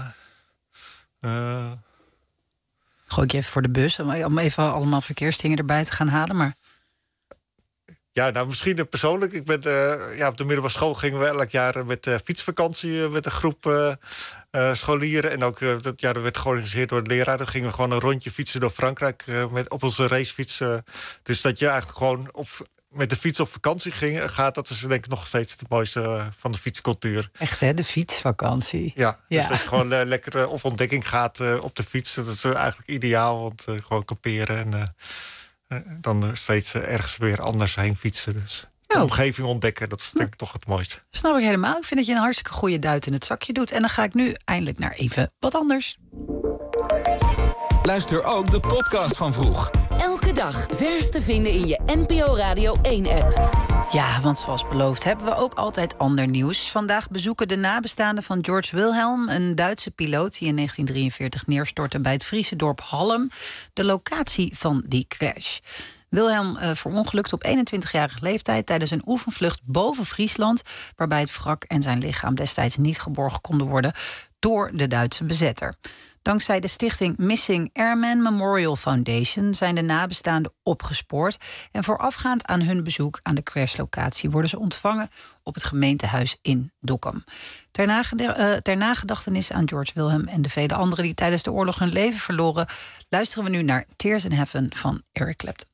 [SPEAKER 3] Gooi ik je even voor de bus om even allemaal verkeersdingen erbij te gaan halen, maar...
[SPEAKER 6] Ja, nou misschien persoonlijk. Ik ben op de middelbare school gingen we elk jaar met fietsvakantie met een groep scholieren. En ook dat werd georganiseerd door de leraar. Dan gingen we gewoon een rondje fietsen door Frankrijk op onze racefiets. Dus dat je eigenlijk gewoon met de fiets op vakantie gaat, dat is denk ik nog steeds het mooiste van de fietscultuur.
[SPEAKER 3] Echt hè, de fietsvakantie.
[SPEAKER 6] Ja. Dus dat je gewoon lekker op ontdekking gaat op de fiets. Dat is eigenlijk ideaal, want gewoon kamperen en dan steeds ergens weer anders heen fietsen. Dus de omgeving ontdekken, dat is denk ik toch het mooiste.
[SPEAKER 3] Snap ik helemaal. Ik vind dat je een hartstikke goede duit in het zakje doet. En dan ga ik nu eindelijk naar even wat anders.
[SPEAKER 10] Luister ook de podcast van Vroeg.
[SPEAKER 5] Elke dag vers te vinden in je NPO Radio 1-app.
[SPEAKER 3] Ja, want zoals beloofd hebben we ook altijd ander nieuws. Vandaag bezoeken de nabestaanden van George Wilhelm... een Duitse piloot die in 1943 neerstortte bij het Friese dorp Hallem... de locatie van die crash. Wilhelm verongelukte op 21-jarige leeftijd tijdens een oefenvlucht boven Friesland... waarbij het wrak en zijn lichaam destijds niet geborgen konden worden... door de Duitse bezetter. Dankzij de stichting Missing Airmen Memorial Foundation zijn de nabestaanden opgespoord. En voorafgaand aan hun bezoek aan de crashlocatie worden ze ontvangen op het gemeentehuis in Dokkum. Ter nagedachtenis aan George Wilhelm en de vele anderen die tijdens de oorlog hun leven verloren, luisteren we nu naar Tears in Heaven van Eric Clapton.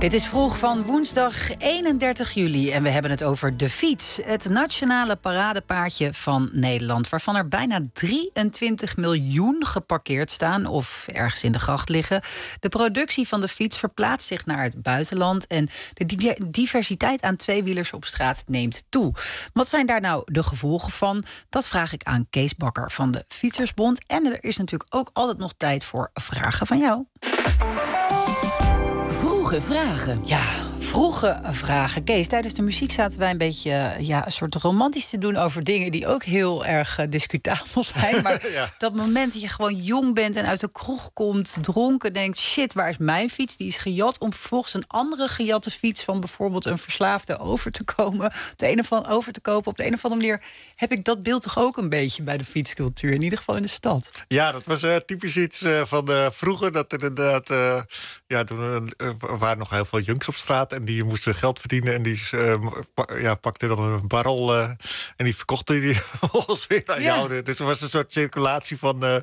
[SPEAKER 3] Dit is vroeg van woensdag 31 juli en we hebben het over de fiets. Het nationale paradepaardje van Nederland, waarvan er bijna 23 miljoen geparkeerd staan of ergens in de gracht liggen. De productie van de fiets verplaatst zich naar het buitenland en de diversiteit aan tweewielers op straat neemt toe. Wat zijn daar nou de gevolgen van? Dat vraag ik aan Kees Bakker van de Fietsersbond. En er is natuurlijk ook altijd nog tijd voor vragen van jou.
[SPEAKER 5] Vroege vragen.
[SPEAKER 3] Ja, vroege vragen. Kees, tijdens de muziek zaten wij een beetje een soort romantisch te doen over dingen die ook heel erg discutabel zijn. Maar dat moment dat je gewoon jong bent en uit de kroeg komt, dronken, denkt, shit, waar is mijn fiets? Die is gejat, om vervolgens een andere gejatte fiets van bijvoorbeeld een verslaafde over te kopen. Op de een of andere manier heb ik dat beeld toch ook een beetje bij de fietscultuur, in ieder geval in de stad.
[SPEAKER 6] Ja, dat was typisch iets van vroeger, dat inderdaad, er waren nog heel veel junks op straat en die moesten geld verdienen en die pakten dan een barrel en die verkochten die volgens weer aan jou. Dus er was een soort circulatie van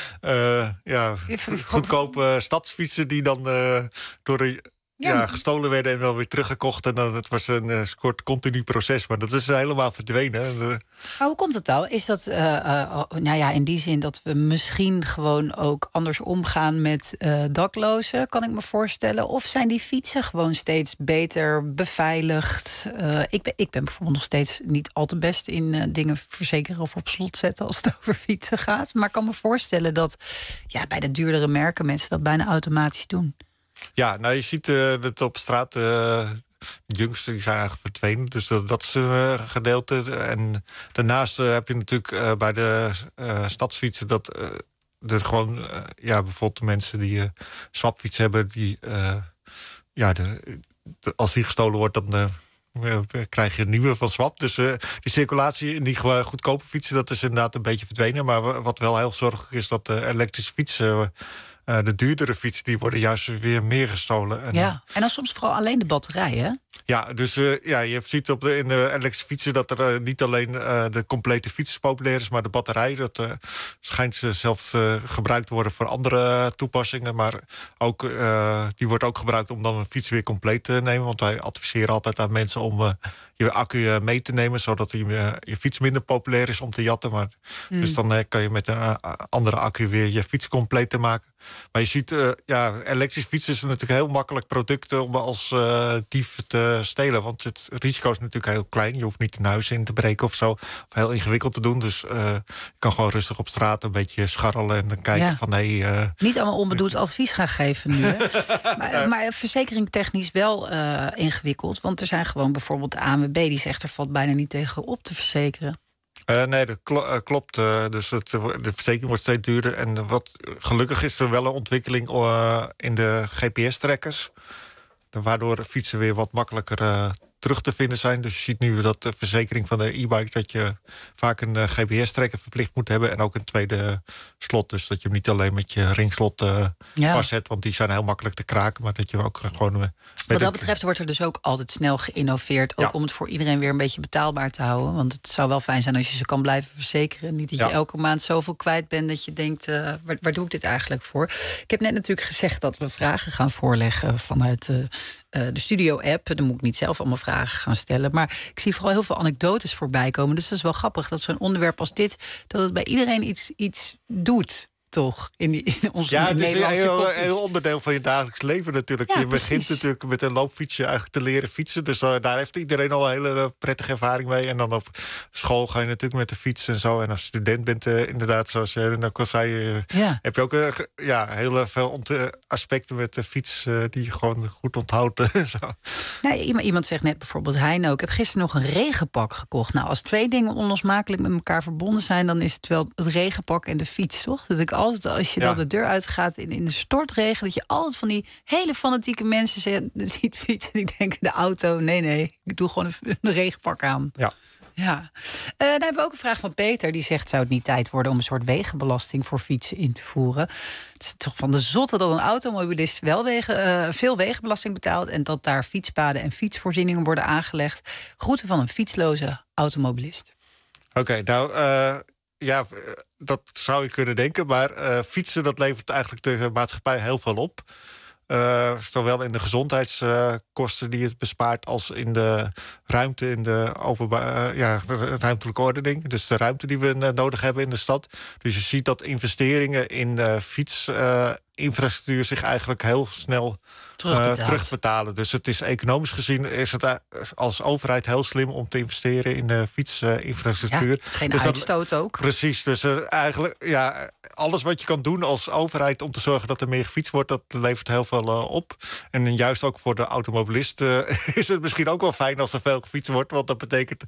[SPEAKER 6] goedkope stadsfietsen die dan door de gestolen werden en dan weer teruggekocht. En dan, het was een soort continu proces, maar dat is helemaal verdwenen.
[SPEAKER 3] Maar hoe komt het nou? Is dat in die zin dat we misschien gewoon ook anders omgaan met daklozen, kan ik me voorstellen? Of zijn die fietsen gewoon steeds beter beveiligd? Ik ben bijvoorbeeld nog steeds niet al te best in dingen verzekeren of op slot zetten als het over fietsen gaat. Maar ik kan me voorstellen dat bij de duurdere merken mensen dat bijna automatisch doen. Ja,
[SPEAKER 6] nou je ziet dat op straat de junks die zijn eigenlijk verdwenen. Dus dat is een gedeelte. En daarnaast heb je natuurlijk bij de stadsfietsen dat er gewoon bijvoorbeeld de mensen die swapfiets hebben, die als die gestolen wordt, dan krijg je een nieuwe van swap. Dus die circulatie in die goedkope fietsen, dat is inderdaad een beetje verdwenen. Maar wat wel heel zorgelijk is, dat de elektrische fietsen, de duurdere fietsen, die worden juist weer meer gestolen.
[SPEAKER 3] En dan soms vooral alleen de batterij, hè?
[SPEAKER 6] Ja, dus je ziet in de elektrische fietsen dat er niet alleen de complete fiets populair is, maar de batterij, dat schijnt zelfs gebruikt te worden voor andere toepassingen. Maar ook, die wordt ook gebruikt om dan een fiets weer compleet te nemen. Want wij adviseren altijd aan mensen om je accu mee te nemen, zodat je fiets minder populair is om te jatten. Maar dus dan kan je met een andere accu weer je fiets compleet te maken. Maar je ziet, elektrische fietsen is natuurlijk een heel makkelijk product om als dief te stelen. Want het risico is natuurlijk heel klein. Je hoeft niet een huis in te breken of zo. Of heel ingewikkeld te doen. Dus je kan gewoon rustig op straat een beetje scharrelen en dan kijken van
[SPEAKER 3] niet allemaal onbedoeld advies gaan geven nu. maar verzekeringstechnisch wel ingewikkeld. Want er zijn gewoon bijvoorbeeld de ANWB die zegt er valt bijna niet tegen op te verzekeren.
[SPEAKER 6] Nee, dat klopt. Dus de verzekering wordt steeds duurder. En wat gelukkig is er wel een ontwikkeling in de GPS-trekkers. Waardoor fietsen weer wat makkelijker terug te vinden zijn. Dus je ziet nu dat de verzekering van de e-bike, dat je vaak een GPS-trekker verplicht moet hebben en ook een tweede slot. Dus dat je hem niet alleen met je ringslot vastzet, want die zijn heel makkelijk te kraken, maar dat je ook gewoon
[SPEAKER 3] wat dat betreft wordt er dus ook altijd snel geïnnoveerd, ook om het voor iedereen weer een beetje betaalbaar te houden. Want het zou wel fijn zijn als je ze kan blijven verzekeren. Niet dat je elke maand zoveel kwijt bent dat je denkt, waar doe ik dit eigenlijk voor? Ik heb net natuurlijk gezegd dat we vragen gaan voorleggen vanuit de studio-app. Dan moet ik niet zelf allemaal vragen gaan stellen. Maar ik zie vooral heel veel anekdotes voorbij komen. Dus dat is wel grappig dat zo'n onderwerp als dit, dat het bij iedereen iets doet. Toch? In onze
[SPEAKER 6] het is een heel onderdeel van je dagelijks leven natuurlijk. Ja, je begint natuurlijk met een loopfietsje eigenlijk te leren fietsen. Dus daar heeft iedereen al een hele prettige ervaring mee. En dan op school ga je natuurlijk met de fiets en zo. En als student bent inderdaad, zoals je net al zei, heb je ook heel veel aspecten met de fiets die je gewoon goed onthoudt. Zo.
[SPEAKER 3] Nou, iemand zegt net bijvoorbeeld, Heino, ik heb gisteren nog een regenpak gekocht. Nou, als twee dingen onlosmakelijk met elkaar verbonden zijn, dan is het wel het regenpak en de fiets, toch? Dat ik altijd, als je dan de deur uitgaat in de stortregen, dat je altijd van die hele fanatieke mensen ziet fietsen. Ik denk, de auto, nee, ik doe gewoon een regenpak aan. Ja. Dan hebben we ook een vraag van Peter. Die zegt, zou het niet tijd worden om een soort wegenbelasting voor fietsen in te voeren? Het is toch van de zotte dat een automobilist wel veel wegenbelasting betaalt en dat daar fietspaden en fietsvoorzieningen worden aangelegd. Groeten van een fietsloze automobilist.
[SPEAKER 6] Oké, dat zou je kunnen denken. Maar fietsen, dat levert eigenlijk de maatschappij heel veel op. Zowel in de gezondheidskosten die het bespaart als in de ruimte, in de ruimtelijke ordening. Dus de ruimte die we nodig hebben in de stad. Dus je ziet dat investeringen in fietsinfrastructuur zich eigenlijk heel snel terugbetalen. Dus het is economisch gezien is het als overheid heel slim om te investeren in de fietsinfrastructuur.
[SPEAKER 3] Geen uitstoot ook.
[SPEAKER 6] Precies. Dus eigenlijk alles wat je kan doen als overheid om te zorgen dat er meer gefietst wordt, dat levert heel veel op. En juist ook voor de automobilist is het misschien ook wel fijn als er veel gefietst wordt. Want dat betekent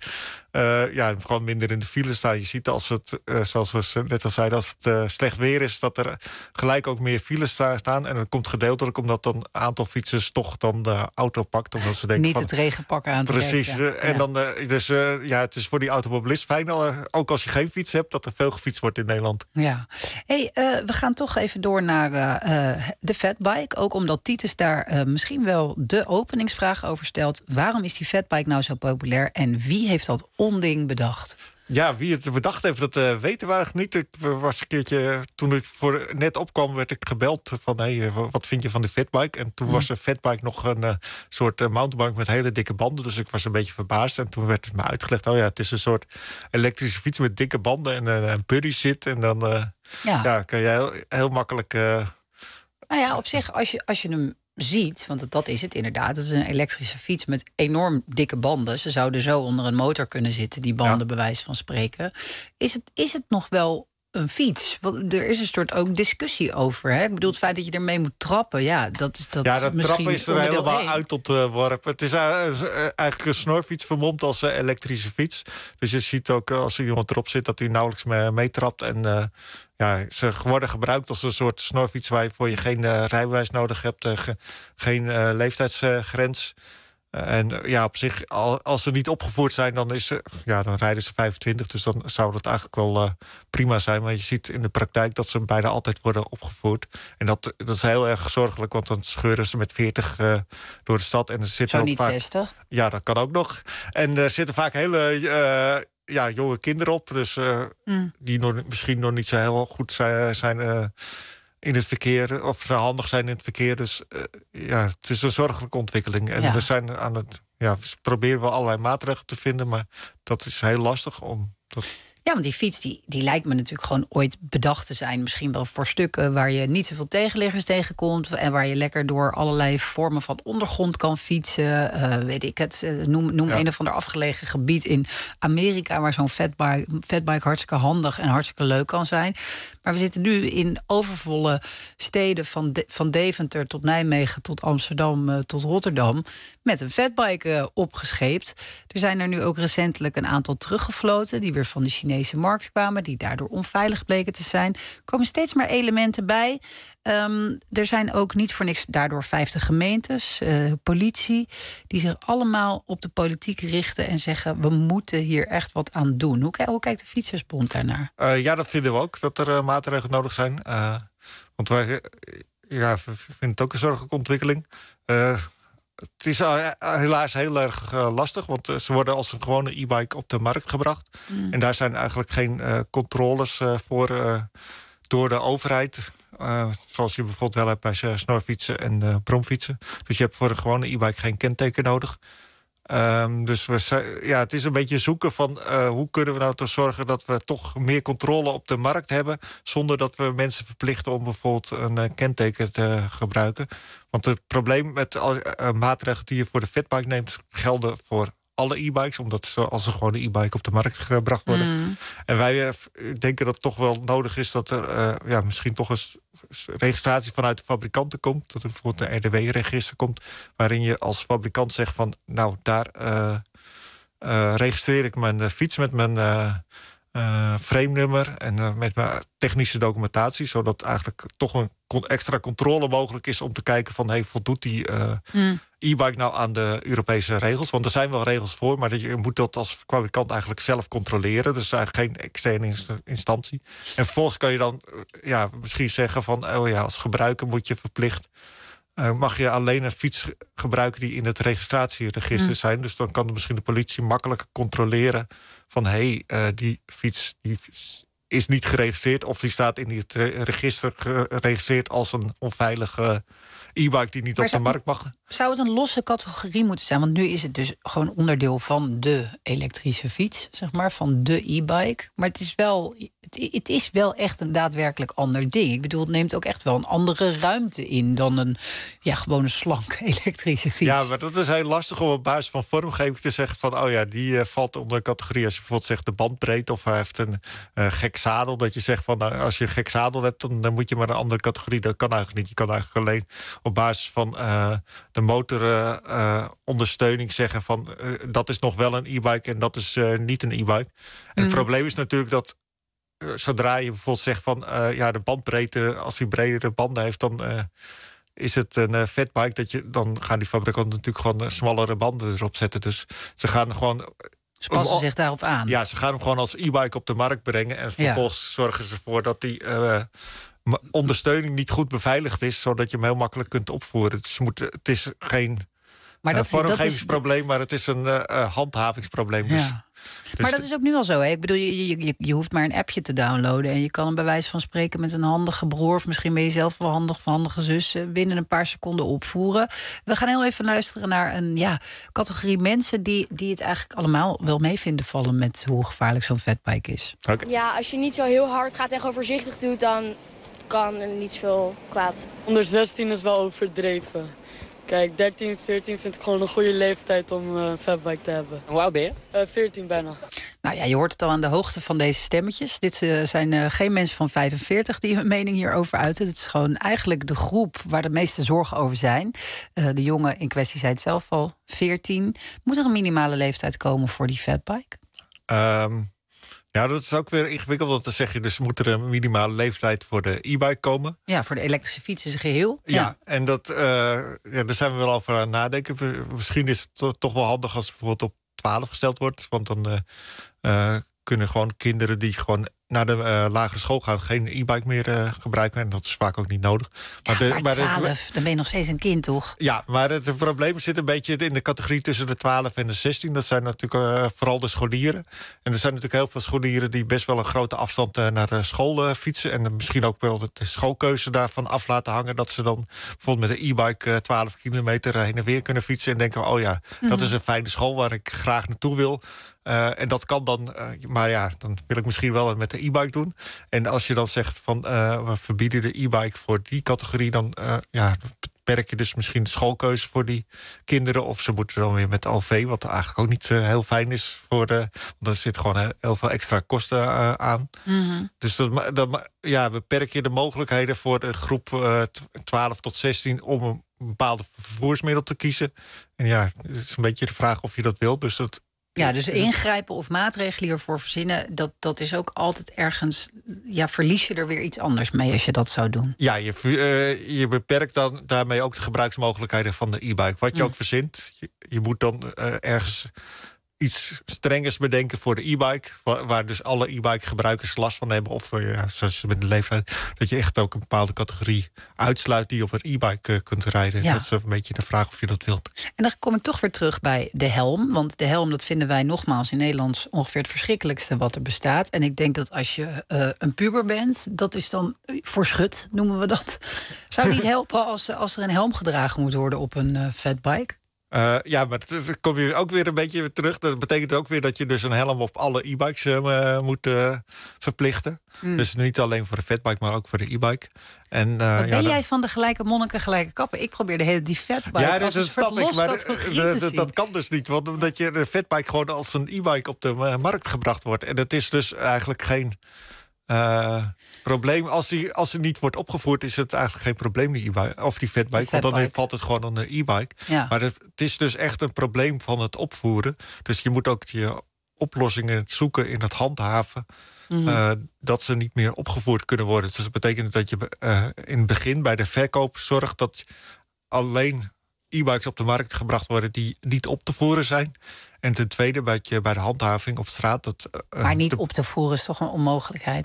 [SPEAKER 6] gewoon minder in de file staan. Je ziet als het, zoals we net al zeiden, als het slecht weer is, dat er gelijk ook meer files staan. En dat komt gedeeltelijk omdat dan een aantal fietsers toch dan de auto pakt. Omdat ze denken
[SPEAKER 3] niet het regenpak aan te
[SPEAKER 6] precies.
[SPEAKER 3] trekken.
[SPEAKER 6] En dan, het is voor die automobilist fijn, ook als je geen fiets hebt, dat er veel gefietst wordt in Nederland.
[SPEAKER 3] Ja. Hey, we gaan toch even door naar de fatbike. Ook omdat Titus daar misschien wel de openingsvraag over stelt. Waarom is die fatbike nou zo populair en wie heeft dat onding bedacht?
[SPEAKER 6] Ja, wie het bedacht heeft, dat weten we eigenlijk niet. Ik was een keertje, toen ik net opkwam, werd ik gebeld van wat vind je van de fatbike? En toen was de fatbike nog een soort mountainbike met hele dikke banden. Dus ik was een beetje verbaasd. En toen werd het me uitgelegd, het is een soort elektrische fiets met dikke banden en een buddy zit. En dan kan je heel makkelijk...
[SPEAKER 3] Nou ja, op zich, als je hem ziet, want dat is het inderdaad. Het is een elektrische fiets met enorm dikke banden. Ze zouden zo onder een motor kunnen zitten, die banden bij wijze van spreken. Is het nog wel een fiets? Want er is een soort ook discussie over. Hè? Ik bedoel, het feit dat je ermee moet trappen, dat
[SPEAKER 6] trappen is er helemaal uit ontworpen. Het is eigenlijk een snorfiets vermomd als elektrische fiets. Dus je ziet ook als iemand erop zit dat hij nauwelijks meetrapt. En ze worden gebruikt als een soort snorfiets waarvoor je geen rijbewijs nodig hebt, geen leeftijdsgrens. En op zich, als ze niet opgevoerd zijn, dan rijden ze 25. Dus dan zou dat eigenlijk wel prima zijn. Maar je ziet in de praktijk dat ze bijna altijd worden opgevoerd. En dat is heel erg zorgelijk, want dan scheuren ze met 40 door de stad. En er zitten
[SPEAKER 3] zo niet vaak 60?
[SPEAKER 6] Ja, dat kan ook nog. En er zitten vaak hele jonge kinderen op. Dus die misschien nog niet zo heel goed zijn in het verkeer, of ze handig zijn in het verkeer. Dus het is een zorgelijke ontwikkeling. En we zijn aan het proberen we allerlei maatregelen te vinden, maar dat is heel lastig om dat.
[SPEAKER 3] Ja, want die fiets die lijkt me natuurlijk gewoon ooit bedacht te zijn. Misschien wel voor stukken waar je niet zoveel tegenliggers tegenkomt en waar je lekker door allerlei vormen van ondergrond kan fietsen. Weet ik het. Noem een of ander afgelegen gebied in Amerika waar zo'n fatbike hartstikke handig en hartstikke leuk kan zijn. Maar we zitten nu in overvolle steden van Deventer tot Nijmegen tot Amsterdam tot Rotterdam met een fatbike opgescheept. Er zijn er nu ook recentelijk een aantal teruggefloten die weer van de Chinese markt kwamen, die daardoor onveilig bleken te zijn. Er komen steeds meer elementen bij. Er zijn ook niet voor niks daardoor 50 gemeentes, politie, die zich allemaal op de politiek richten en zeggen, we moeten hier echt wat aan doen. Hoe kijkt de Fietsersbond daarnaar?
[SPEAKER 6] Dat vinden we ook, dat er maatregelen nodig zijn. Want wij vinden het ook een zorgelijke ontwikkeling. Het is helaas heel erg lastig, want ze worden als een gewone e-bike op de markt gebracht. En daar zijn eigenlijk geen controles voor door de overheid. Zoals je bijvoorbeeld wel hebt bij snorfietsen en bromfietsen. Dus je hebt voor een gewone e-bike geen kenteken nodig. Dus het is een beetje zoeken van hoe kunnen we nou toch zorgen dat we toch meer controle op de markt hebben, zonder dat we mensen verplichten om bijvoorbeeld een kenteken te gebruiken. Want het probleem met maatregelen die je voor de fatbike neemt, gelden voor alle e-bikes, omdat ze als een gewone e-bike op de markt gebracht worden. En wij denken dat het toch wel nodig is dat er misschien toch eens registratie vanuit de fabrikanten komt. Dat er bijvoorbeeld een RDW-register komt, waarin je als fabrikant zegt van, nou, daar registreer ik mijn fiets met mijn frame-nummer en met mijn technische documentatie, zodat eigenlijk toch een extra controle mogelijk is om te kijken van, voldoet die e-bike nou aan de Europese regels? Want er zijn wel regels voor, maar je moet dat als fabrikant eigenlijk zelf controleren. Dus eigenlijk geen externe instantie. En vervolgens kan je dan misschien zeggen van, als gebruiker moet je verplicht, mag je alleen een fiets gebruiken die in het registratieregister zijn. Dus dan kan misschien de politie makkelijker controleren van, die fiets is niet geregistreerd, of die staat in het register geregistreerd als een onveilige e-bike die niet op de markt mag.
[SPEAKER 3] Zou het een losse categorie moeten zijn? Want nu is het dus gewoon onderdeel van de elektrische fiets, zeg maar, van de e-bike. Maar het is wel echt een daadwerkelijk ander ding. Ik bedoel, het neemt ook echt wel een andere ruimte in dan een gewone slanke elektrische fiets.
[SPEAKER 6] Ja, maar dat is heel lastig om op basis van vormgeving te zeggen van die valt onder een categorie. Als je bijvoorbeeld zegt de bandbreedte of hij heeft een gek zadel, dat je zegt van als je een gek zadel hebt, dan moet je maar een andere categorie. Dat kan eigenlijk niet. Je kan eigenlijk alleen op basis van de motorondersteuning zeggen van dat is nog wel een e-bike en dat is niet een e-bike. En het probleem is natuurlijk dat zodra je bijvoorbeeld zegt van de bandbreedte, als hij bredere banden heeft, dan is het een fatbike, dan gaan die fabrikanten natuurlijk gewoon smallere banden erop zetten. Dus ze gaan gewoon
[SPEAKER 3] Ze passen zich daarop aan.
[SPEAKER 6] Ja, ze gaan hem gewoon als e-bike op de markt brengen en vervolgens zorgen ze ervoor dat die ondersteuning niet goed beveiligd is, zodat je hem heel makkelijk kunt opvoeren. Dus het is geen vormgevingsprobleem, maar het is een handhavingsprobleem. Dus,
[SPEAKER 3] maar dat is ook nu al zo. Hè? Ik bedoel, je hoeft maar een appje te downloaden en je kan hem bij wijze van spreken met een handige broer, of misschien ben je zelf wel handig of handige zus, binnen een paar seconden opvoeren. We gaan heel even luisteren naar een categorie mensen die het eigenlijk allemaal wel mee vinden vallen met hoe gevaarlijk zo'n fatbike is.
[SPEAKER 11] Okay. Ja, als je niet zo heel hard gaat en gewoon voorzichtig doet, dan kan er niet veel kwaad.
[SPEAKER 12] Onder 16 is wel overdreven. Kijk, 13, 14 vind ik gewoon een goede leeftijd om een fatbike te hebben.
[SPEAKER 13] Hoe oud ben je?
[SPEAKER 12] 14 bijna.
[SPEAKER 3] Nou ja, je hoort het al aan de hoogte van deze stemmetjes. Dit zijn geen mensen van 45 die hun mening hierover uiten. Het is gewoon eigenlijk de groep waar de meeste zorgen over zijn. De jongen in kwestie zei het zelf al, 14. Moet er een minimale leeftijd komen voor die fatbike?
[SPEAKER 6] Ja, dat is ook weer ingewikkeld, want dan zeg je dus moet er een minimale leeftijd voor de e-bike komen.
[SPEAKER 3] Ja, voor de elektrische fiets is een geheel.
[SPEAKER 6] Ja, en daar zijn we wel over aan het nadenken. Misschien is het toch wel handig als het bijvoorbeeld op 12 gesteld wordt, want dan kunnen gewoon kinderen die gewoon naar de lagere school gaan geen e-bike meer gebruiken. En dat is vaak ook niet nodig.
[SPEAKER 3] Maar 12, dan ben je nog steeds een kind, toch?
[SPEAKER 6] Ja, maar het probleem zit een beetje in de categorie tussen de 12 en de 16. Dat zijn natuurlijk vooral de scholieren. En er zijn natuurlijk heel veel scholieren die best wel een grote afstand naar de school fietsen. En misschien ook wel de schoolkeuze daarvan af laten hangen. Dat ze dan bijvoorbeeld met een e-bike 12 kilometer heen en weer kunnen fietsen. En denken, dat is een fijne school waar ik graag naartoe wil. En dat kan dan, maar dan wil ik misschien wel met de e-bike doen. En als je dan zegt van we verbieden de e-bike voor die categorie, dan beperk je dus misschien de schoolkeuze voor die kinderen. Of ze moeten dan weer met de OV, wat eigenlijk ook niet heel fijn is want er zit gewoon heel veel extra kosten aan. Mm-hmm. Dus beperk je de mogelijkheden voor de groep 12 tot 16 om een bepaalde vervoersmiddel te kiezen. En het is een beetje de vraag of je dat wilt. Dus dat.
[SPEAKER 3] Ja, dus ingrijpen of maatregelen hiervoor verzinnen, dat is ook altijd ergens, verlies je er weer iets anders mee als je dat zou doen.
[SPEAKER 6] Ja, je beperkt dan daarmee ook de gebruiksmogelijkheden van de e-bike. Wat je ook verzint, je moet dan ergens iets strengers bedenken voor de e-bike, waar dus alle e-bike gebruikers last van hebben. Of zoals met de leeftijd, dat je echt ook een bepaalde categorie uitsluit die op een e-bike kunt rijden. Ja. Dat is een beetje de vraag of je dat wilt.
[SPEAKER 3] En dan kom ik toch weer terug bij de helm. Want de helm, dat vinden wij nogmaals in Nederland ongeveer het verschrikkelijkste wat er bestaat. En ik denk dat als je een puber bent, dat is dan voor schut, noemen we dat. Zou niet helpen als er een helm gedragen moet worden op een fatbike?
[SPEAKER 6] Maar dan kom je ook weer een beetje terug. Dat betekent ook weer dat je dus een helm op alle e-bikes moet verplichten. Dus niet alleen voor de fatbike, maar ook voor de e-bike. En,
[SPEAKER 3] ben jij van de gelijke monniken, gelijke kappen? Ik probeerde die fatbike
[SPEAKER 6] dat snap ik, maar dat kan dus niet. Want omdat je de fatbike gewoon als een e-bike op de markt gebracht wordt. En dat is dus eigenlijk geen probleem. Als die niet wordt opgevoerd, is het eigenlijk geen probleem, die e-bike of die fatbike. Want dan valt het gewoon onder e-bike. Ja. Maar het is dus echt een probleem van het opvoeren. Dus je moet ook je oplossingen zoeken in het handhaven. Dat ze niet meer opgevoerd kunnen worden. Dus dat betekent dat je in het begin bij de verkoop zorgt dat alleen e-bikes op de markt gebracht worden die niet op te voeren zijn. En ten tweede bij de handhaving op straat.
[SPEAKER 3] Maar niet op te voeren is toch een onmogelijkheid?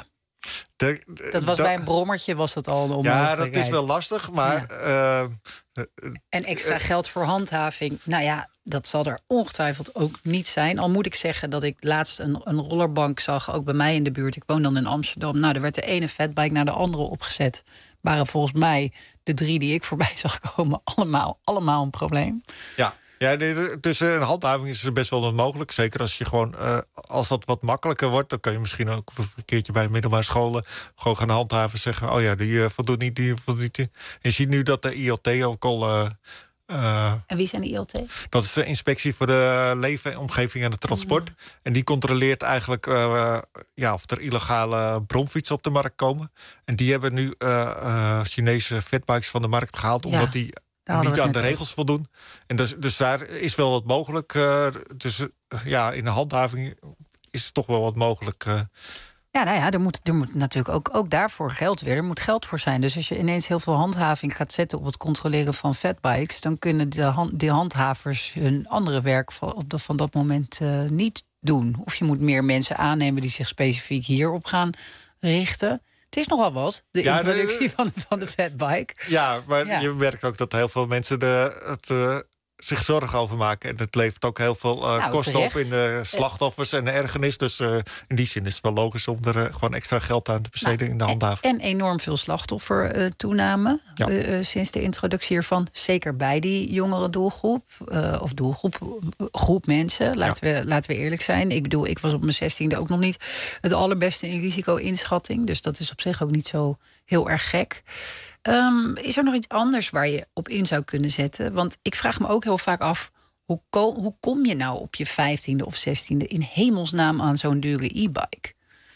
[SPEAKER 3] Dat was bij een brommertje was dat al een onmogelijkheid.
[SPEAKER 6] Ja, dat is wel lastig. Maar
[SPEAKER 3] En extra geld voor handhaving. Nou ja, dat zal er ongetwijfeld ook niet zijn. Al moet ik zeggen dat ik laatst een rollerbank zag, ook bij mij in de buurt. Ik woon dan in Amsterdam. Nou, er werd de ene fatbike naar de andere opgezet. Waren volgens mij de 3 die ik voorbij zag komen allemaal een probleem.
[SPEAKER 6] Ja, dus een handhaving is best wel onmogelijk. Zeker als je gewoon, als dat wat makkelijker wordt, dan kan je misschien ook een keertje bij de middelbare scholen gewoon gaan handhaven. Zeggen, oh ja, die voldoet niet, die voldoet niet. En je ziet nu dat de ILT ook al.
[SPEAKER 3] En wie zijn de ILT?
[SPEAKER 6] Dat is de inspectie voor de leven, omgeving en het transport. En die controleert eigenlijk of er illegale bromfietsen op de markt komen. En die hebben nu Chinese fatbikes van de markt gehaald, omdat die niet aan de regels voldoen. En dus daar is wel wat mogelijk. In de handhaving is het toch wel wat mogelijk.
[SPEAKER 3] Ja, nou ja, er moet natuurlijk ook daarvoor geld weer. Er moet geld voor zijn. Dus als je ineens heel veel handhaving gaat zetten op het controleren van fatbikes, dan kunnen de handhavers hun andere werk van dat moment niet doen. Of je moet meer mensen aannemen die zich specifiek hierop gaan richten. Het is nogal wat, de introductie van de fatbike.
[SPEAKER 6] Ja, maar je merkt ook dat heel veel mensen zich zorgen over maken. En het levert ook heel veel kosten op in de slachtoffers en de ergernis. Dus in die zin is het wel logisch om er gewoon extra geld aan te besteden in de handhaving.
[SPEAKER 3] En enorm veel slachtoffertoename sinds de introductie hiervan. Zeker bij die jongere doelgroep. Groep mensen. Laten we eerlijk zijn. Ik bedoel, ik was op mijn 16e ook nog niet het allerbeste in risico-inschatting. Dus dat is op zich ook niet zo heel erg gek. Is er nog iets anders waar je op in zou kunnen zetten? Want ik vraag me ook heel vaak af, hoe kom je nou op je 15e of 16e in hemelsnaam aan zo'n dure e-bike?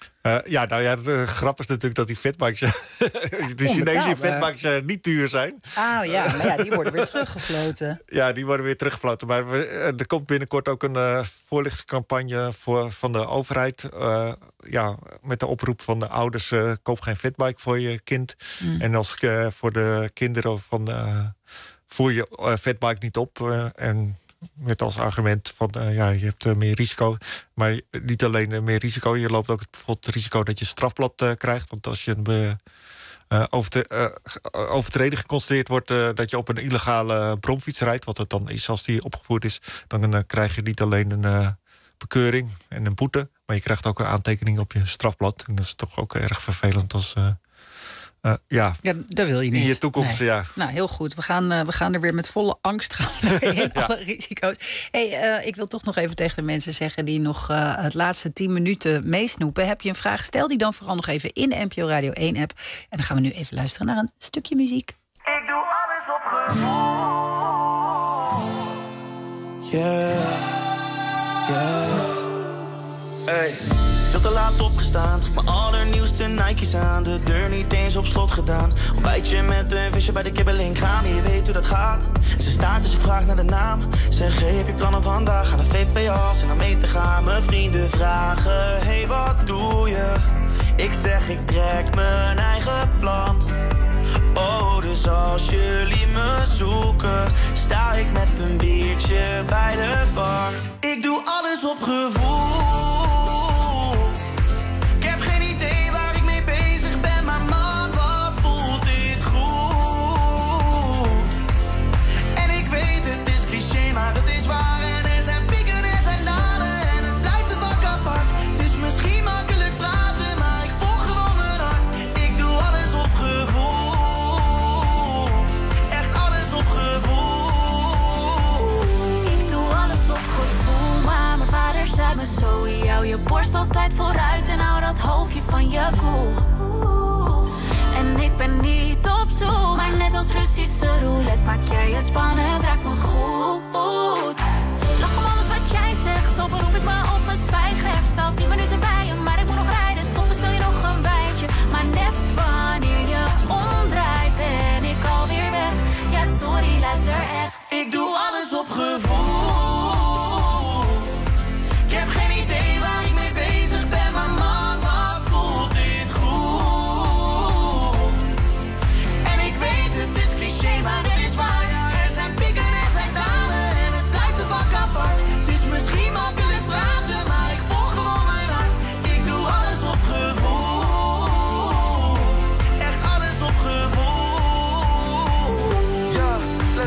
[SPEAKER 6] De grap is natuurlijk dat die fatbikes, de Chinese fatbikes niet duur zijn.
[SPEAKER 3] Maar die worden weer teruggefloten.
[SPEAKER 6] Ja, die worden weer teruggefloten. Maar er komt binnenkort ook een voorlichtingscampagne van de overheid. Met de oproep van de ouders, koop geen fatbike voor je kind. En als voor de kinderen voer je fatbike niet op. En met als argument van, je hebt meer risico. Maar niet alleen meer risico. Je loopt ook bijvoorbeeld het risico dat je strafblad krijgt. Want als je een overtreding geconstateerd wordt, dat je op een illegale bromfiets rijdt, wat het dan is als die opgevoerd is, dan krijg je niet alleen een bekeuring en een boete, maar je krijgt ook een aantekening op je strafblad. En dat is toch ook erg vervelend als
[SPEAKER 3] dat wil je niet.
[SPEAKER 6] In je toekomst,
[SPEAKER 3] nee.
[SPEAKER 6] Ja.
[SPEAKER 3] Nou, heel goed. We gaan er weer met volle angst gaan in alle risico's. Ik wil toch nog even tegen de mensen zeggen die nog het laatste 10 minuten meesnoepen. Heb je een vraag? Stel die dan vooral nog even in de NPO Radio 1-app. En dan gaan we nu even luisteren naar een stukje muziek.
[SPEAKER 2] Ik doe alles op gevoel. Hey. Veel te laat opgestaan, mijn allernieuwste Nike's aan. De deur niet eens op slot gedaan. Ontbijtje met een visje bij de kibbeling gaan. Je weet hoe dat gaat. En ze staat dus ik vraag naar de naam. Zeg, hey, heb je plannen vandaag? Gaan naar VPA's en dan mee te gaan. Mijn vrienden vragen, hey, wat doe je? Ik zeg, ik trek mijn eigen plan. Oh, dus als jullie me zoeken, sta ik met een biertje bij de bar. Ik doe alles op gevoel. Maar het is waar en er zijn pieken en er zijn dalen. En het blijft de vak apart. Het is misschien makkelijk praten, maar ik volg gewoon mijn hart. Ik doe alles op gevoel. Echt alles op gevoel.
[SPEAKER 13] Ik doe alles op gevoel, maar mijn vader zei me zo. Hou je borst altijd vooruit en hou dat hoofdje van je koel. En ik ben niet op zoek, maar net als Russische roulette maak jij het spannend, raakt me goed. Lach om alles wat jij zegt, op roep ik me op mijn zwijgrecht. Sta al 10 minuten bij je, maar ik moet nog rijden. Tot bestel je nog een wijntje, maar net wanneer je omdraait ben ik alweer weg. Ja, sorry, luister echt.
[SPEAKER 2] Ik doe alles op gevoel. Ik heb geen idee waar ik mee bezig ben, maar man, wat voelt dit goed. En ik weet het is cliché, maar het is waar. Er zijn pieken en zijn dalen en het blijft de vak apart. Het is misschien makkelijk praten, maar ik volg gewoon mijn hart. Ik doe alles op gevoel. Echt alles op gevoel. Ja,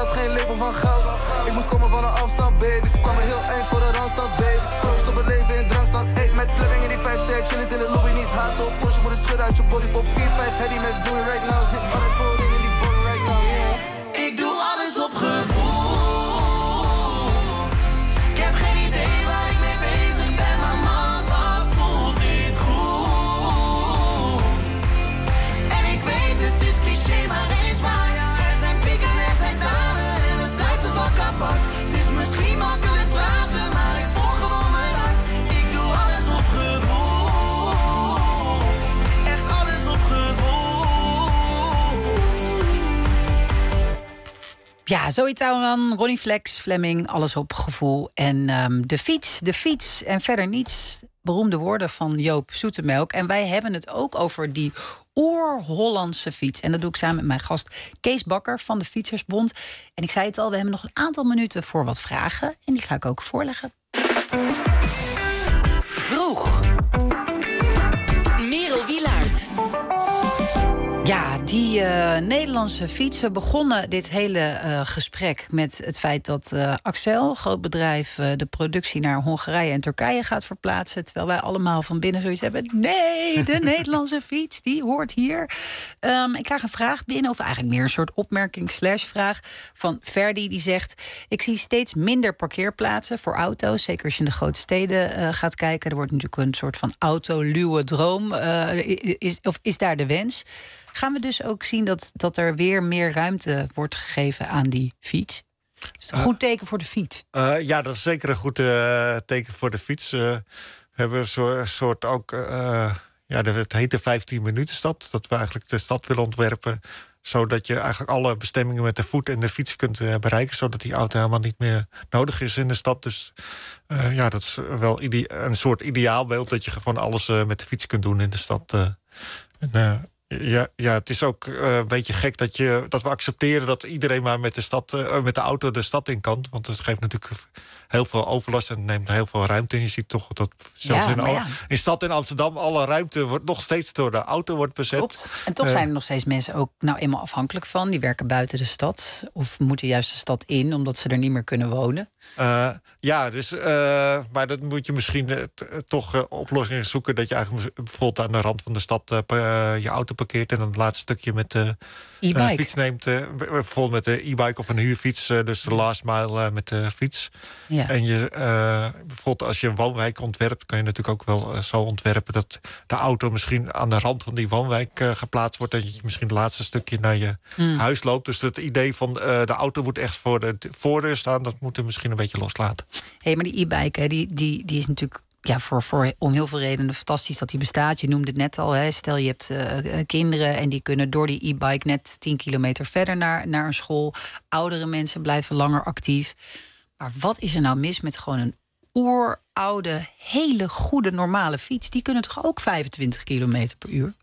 [SPEAKER 14] geld, geen label van goud. Ik moest komen van een afstand, baby. Kwam er heel eind voor de randstad, baby. Proost op het leven in drankstad. Ey, met Fleming in die 5-ster. Chillend in de lobby, niet hard op. Push, moet het schudden uit je body. Pop 4-5, heady met Zoe right now. Zit altijd voorin in die bom right now, yeah.
[SPEAKER 2] Ik doe alles op gevoel. Ik heb geen idee waar ik mee bezig ben, maar man, wat voelt dit goed. En ik weet het is cliché, maar het is waar. Er zijn pieken, er zijn dalen en het blijft er wel kapot. Het is misschien makkelijk praten, maar ik volg gewoon mijn hart. Ik doe alles op gevoel. Echt alles op gevoel.
[SPEAKER 3] Ja, Zoe Townan, Ronnie Flex, Fleming, alles op gevoel. En de fiets en verder niets. Beroemde woorden van Joop Zoetemelk. En wij hebben het ook over die oer-Hollandse fiets. En dat doe ik samen met mijn gast Kees Bakker van de Fietsersbond. En ik zei het al, we hebben nog een aantal minuten voor wat vragen. En die ga ik ook voorleggen.
[SPEAKER 5] Vroeg. Merel Wielaert.
[SPEAKER 3] Ja, die Nederlandse fietsen begonnen dit hele gesprek met het feit dat Axel, groot bedrijf, de productie naar Hongarije en Turkije gaat verplaatsen. Terwijl wij allemaal van binnen zoiets hebben. Nee, de Nederlandse fiets, die hoort hier. Ik krijg een vraag binnen, of eigenlijk meer een soort opmerking/vraag van Ferdi. Die zegt, ik zie steeds minder parkeerplaatsen voor auto's. Zeker als je in de grote steden gaat kijken. Er wordt natuurlijk een soort van autoluwe droom. Is daar de wens? Gaan we dus ook zien dat er weer meer ruimte wordt gegeven aan die fiets? Is het een goed teken voor de fiets?
[SPEAKER 6] Ja, dat is zeker een goed teken voor de fiets. We hebben een soort ook... het heet de 15-minuten-stad. Dat we eigenlijk de stad willen ontwerpen, zodat je eigenlijk alle bestemmingen met de voet en de fiets kunt bereiken, zodat die auto helemaal niet meer nodig is in de stad. Dus dat is wel een soort ideaalbeeld, dat je gewoon alles met de fiets kunt doen in de stad. Ja, het is ook een beetje gek dat we accepteren dat iedereen maar met de auto de stad in kan. Want dat geeft natuurlijk heel veel overlast en neemt heel veel ruimte in. Je ziet toch dat zelfs in stad in Amsterdam alle ruimte wordt nog steeds door de auto wordt bezet. Klopt.
[SPEAKER 3] En toch zijn er nog steeds mensen ook eenmaal afhankelijk van. Die werken buiten de stad of moeten juist de stad in omdat ze er niet meer kunnen wonen.
[SPEAKER 6] Maar dat moet je misschien toch oplossingen zoeken, dat je eigenlijk bijvoorbeeld aan de rand van de stad je auto parkeert en dan het laatste stukje met de fiets neemt. Bijvoorbeeld met de e-bike of een huurfiets, dus de last mile met de fiets. Ja. En bijvoorbeeld als je een woonwijk ontwerpt, kan je natuurlijk ook wel zo ontwerpen dat de auto misschien aan de rand van die woonwijk geplaatst wordt, dat je misschien het laatste stukje naar je huis loopt. Dus het idee van de auto moet echt voor de voordeur staan, dat moet er misschien een beetje loslaten.
[SPEAKER 3] Maar die e-bike, die is natuurlijk om heel veel redenen fantastisch dat die bestaat. Je noemde het net al, stel je hebt kinderen en die kunnen door die e-bike net 10 kilometer verder naar een school. Oudere mensen blijven langer actief. Maar wat is er nou mis met gewoon een oeroude, hele goede, normale fiets? Die kunnen toch ook 25 kilometer per uur?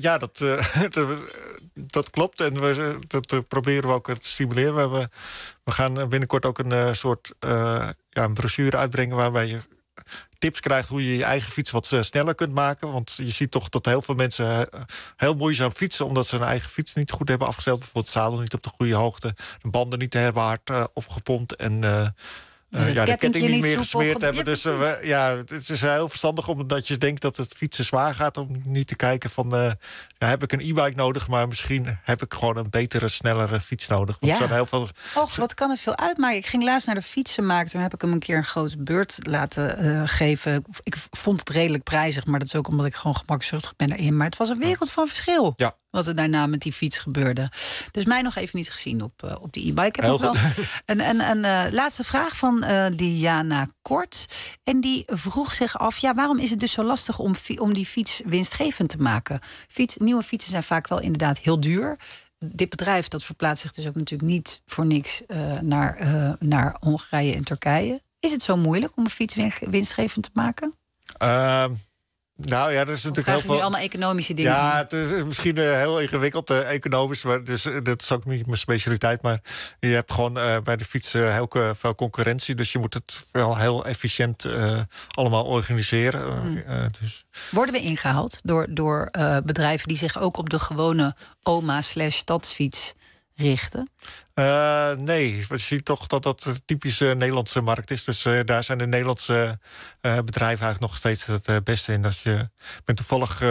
[SPEAKER 6] Dat klopt. En dat proberen we ook te stimuleren. We gaan binnenkort ook een soort een brochure uitbrengen waarbij je tips krijgt hoe je eigen fiets wat sneller kunt maken. Want je ziet toch dat heel veel mensen heel moeizaam fietsen omdat ze hun eigen fiets niet goed hebben afgesteld. Bijvoorbeeld het zadel niet op de goede hoogte, de banden niet hebben hard opgepompt en de ketting niet meer gesmeerd hebben. Dus het is heel verstandig omdat je denkt dat het fietsen zwaar gaat, om niet te kijken van heb ik een e-bike nodig, maar misschien heb ik gewoon een betere, snellere fiets nodig. Want heel veel...
[SPEAKER 3] Och, wat kan het veel uitmaken? Ik ging laatst naar de fietsenmaker, toen heb ik hem een keer een grote beurt laten geven. Ik vond het redelijk prijzig, maar dat is ook omdat ik gewoon gemakzuchtig ben erin. Maar het was een wereld van verschil. Ja. Wat er daarna met die fiets gebeurde. Dus mij nog even niet gezien op die e-bike. Ik heb nog wel een laatste vraag van Diana Kort. En die vroeg zich af, waarom is het dus zo lastig om die fiets winstgevend te maken? Nieuwe fietsen zijn vaak wel inderdaad heel duur. Dit bedrijf dat verplaatst zich dus ook natuurlijk niet voor niks naar Hongarije en Turkije. Is het zo moeilijk om een fiets winstgevend te maken?
[SPEAKER 6] Nou ja, dat is natuurlijk heel veel.
[SPEAKER 3] Nu allemaal economische dingen.
[SPEAKER 6] Ja, het is misschien heel ingewikkeld economisch, maar dus dat is ook niet mijn specialiteit. Maar je hebt gewoon bij de fiets heel veel concurrentie, dus je moet het wel heel efficiënt allemaal organiseren. Dus.
[SPEAKER 3] Worden we ingehaald door bedrijven die zich ook op de gewone oma/stadsfiets richten?
[SPEAKER 6] Nee, we zien toch dat dat een typische Nederlandse markt is. Dus daar zijn de Nederlandse bedrijven eigenlijk nog steeds het beste in. Ik ben toevallig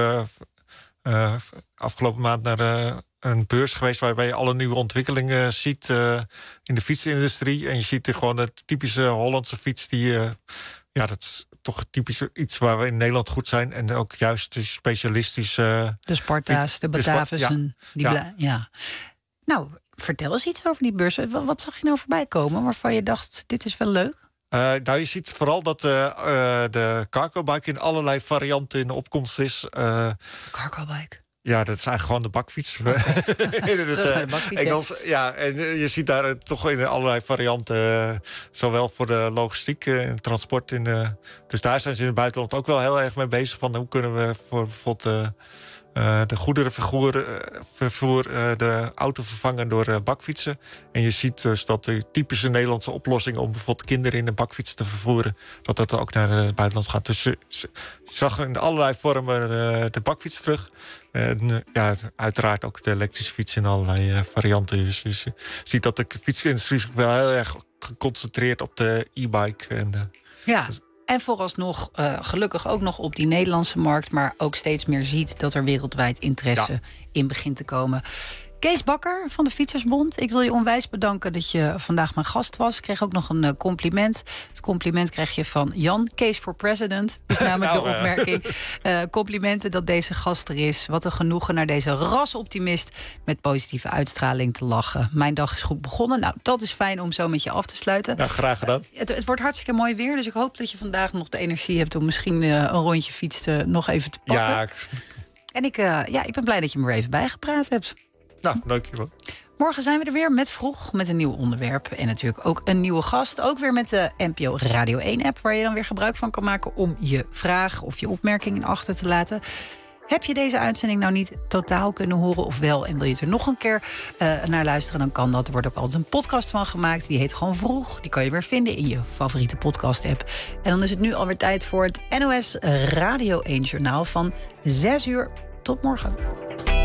[SPEAKER 6] afgelopen maand naar een beurs geweest waarbij je alle nieuwe ontwikkelingen ziet in de fietsindustrie. En je ziet er gewoon de typische Hollandse fiets die... dat is toch typisch iets waar we in Nederland goed zijn. En ook juist de specialistische...
[SPEAKER 3] De Sparta's, de Batavussen. Nou, vertel eens iets over die beurs. Wat zag je nou voorbij komen waarvan je dacht, dit is wel leuk?
[SPEAKER 6] Je ziet vooral dat de cargo-bike in allerlei varianten in de opkomst is.
[SPEAKER 3] Cargo-bike?
[SPEAKER 6] Ja, dat is eigenlijk gewoon de bakfiets.
[SPEAKER 3] Terug naar de bakfiets,
[SPEAKER 6] Engels, ja. En je ziet daar toch in allerlei varianten. Zowel voor de logistiek en transport. Dus daar zijn ze in het buitenland ook wel heel erg mee bezig. Van hoe kunnen we voor bijvoorbeeld de goederenvervoer de auto vervangen door bakfietsen. En je ziet dus dat de typische Nederlandse oplossing om bijvoorbeeld kinderen in een bakfiets te vervoeren, dat ook naar het buitenland gaat. Dus je zag in allerlei vormen de bakfiets terug. Uiteraard ook de elektrische fiets in allerlei varianten. Dus je ziet dat de fietsindustrie zich wel heel erg geconcentreerd op de e-bike.
[SPEAKER 3] En vooralsnog gelukkig ook nog op die Nederlandse markt, maar ook steeds meer ziet dat er wereldwijd interesse in begint te komen. Kees Bakker van de Fietsersbond, ik wil je onwijs bedanken dat je vandaag mijn gast was. Ik kreeg ook nog een compliment. Het compliment krijg je van Jan. Kees for President is namelijk de opmerking. Complimenten dat deze gast er is. Wat een genoegen naar deze rasoptimist met positieve uitstraling te lachen. Mijn dag is goed begonnen. Nou, dat is fijn om zo met je af te sluiten.
[SPEAKER 6] Nou, graag gedaan.
[SPEAKER 3] Het wordt hartstikke mooi weer, dus ik hoop dat je vandaag nog de energie hebt om misschien een rondje fietsen nog even te pakken.
[SPEAKER 6] Ja.
[SPEAKER 3] En ik ben blij dat je me er even bijgepraat hebt.
[SPEAKER 6] Nou, dankjewel.
[SPEAKER 3] Morgen zijn we er weer met Vroeg, met een nieuw onderwerp. En natuurlijk ook een nieuwe gast. Ook weer met de NPO Radio 1-app... waar je dan weer gebruik van kan maken om je vraag of je opmerking in achter te laten. Heb je deze uitzending nou niet totaal kunnen horen of wel... en wil je het er nog een keer naar luisteren, dan kan dat. Er wordt ook altijd een podcast van gemaakt. Die heet gewoon Vroeg. Die kan je weer vinden in je favoriete podcast-app. En dan is het nu alweer tijd voor het NOS Radio 1-journaal van 6 uur. Tot morgen.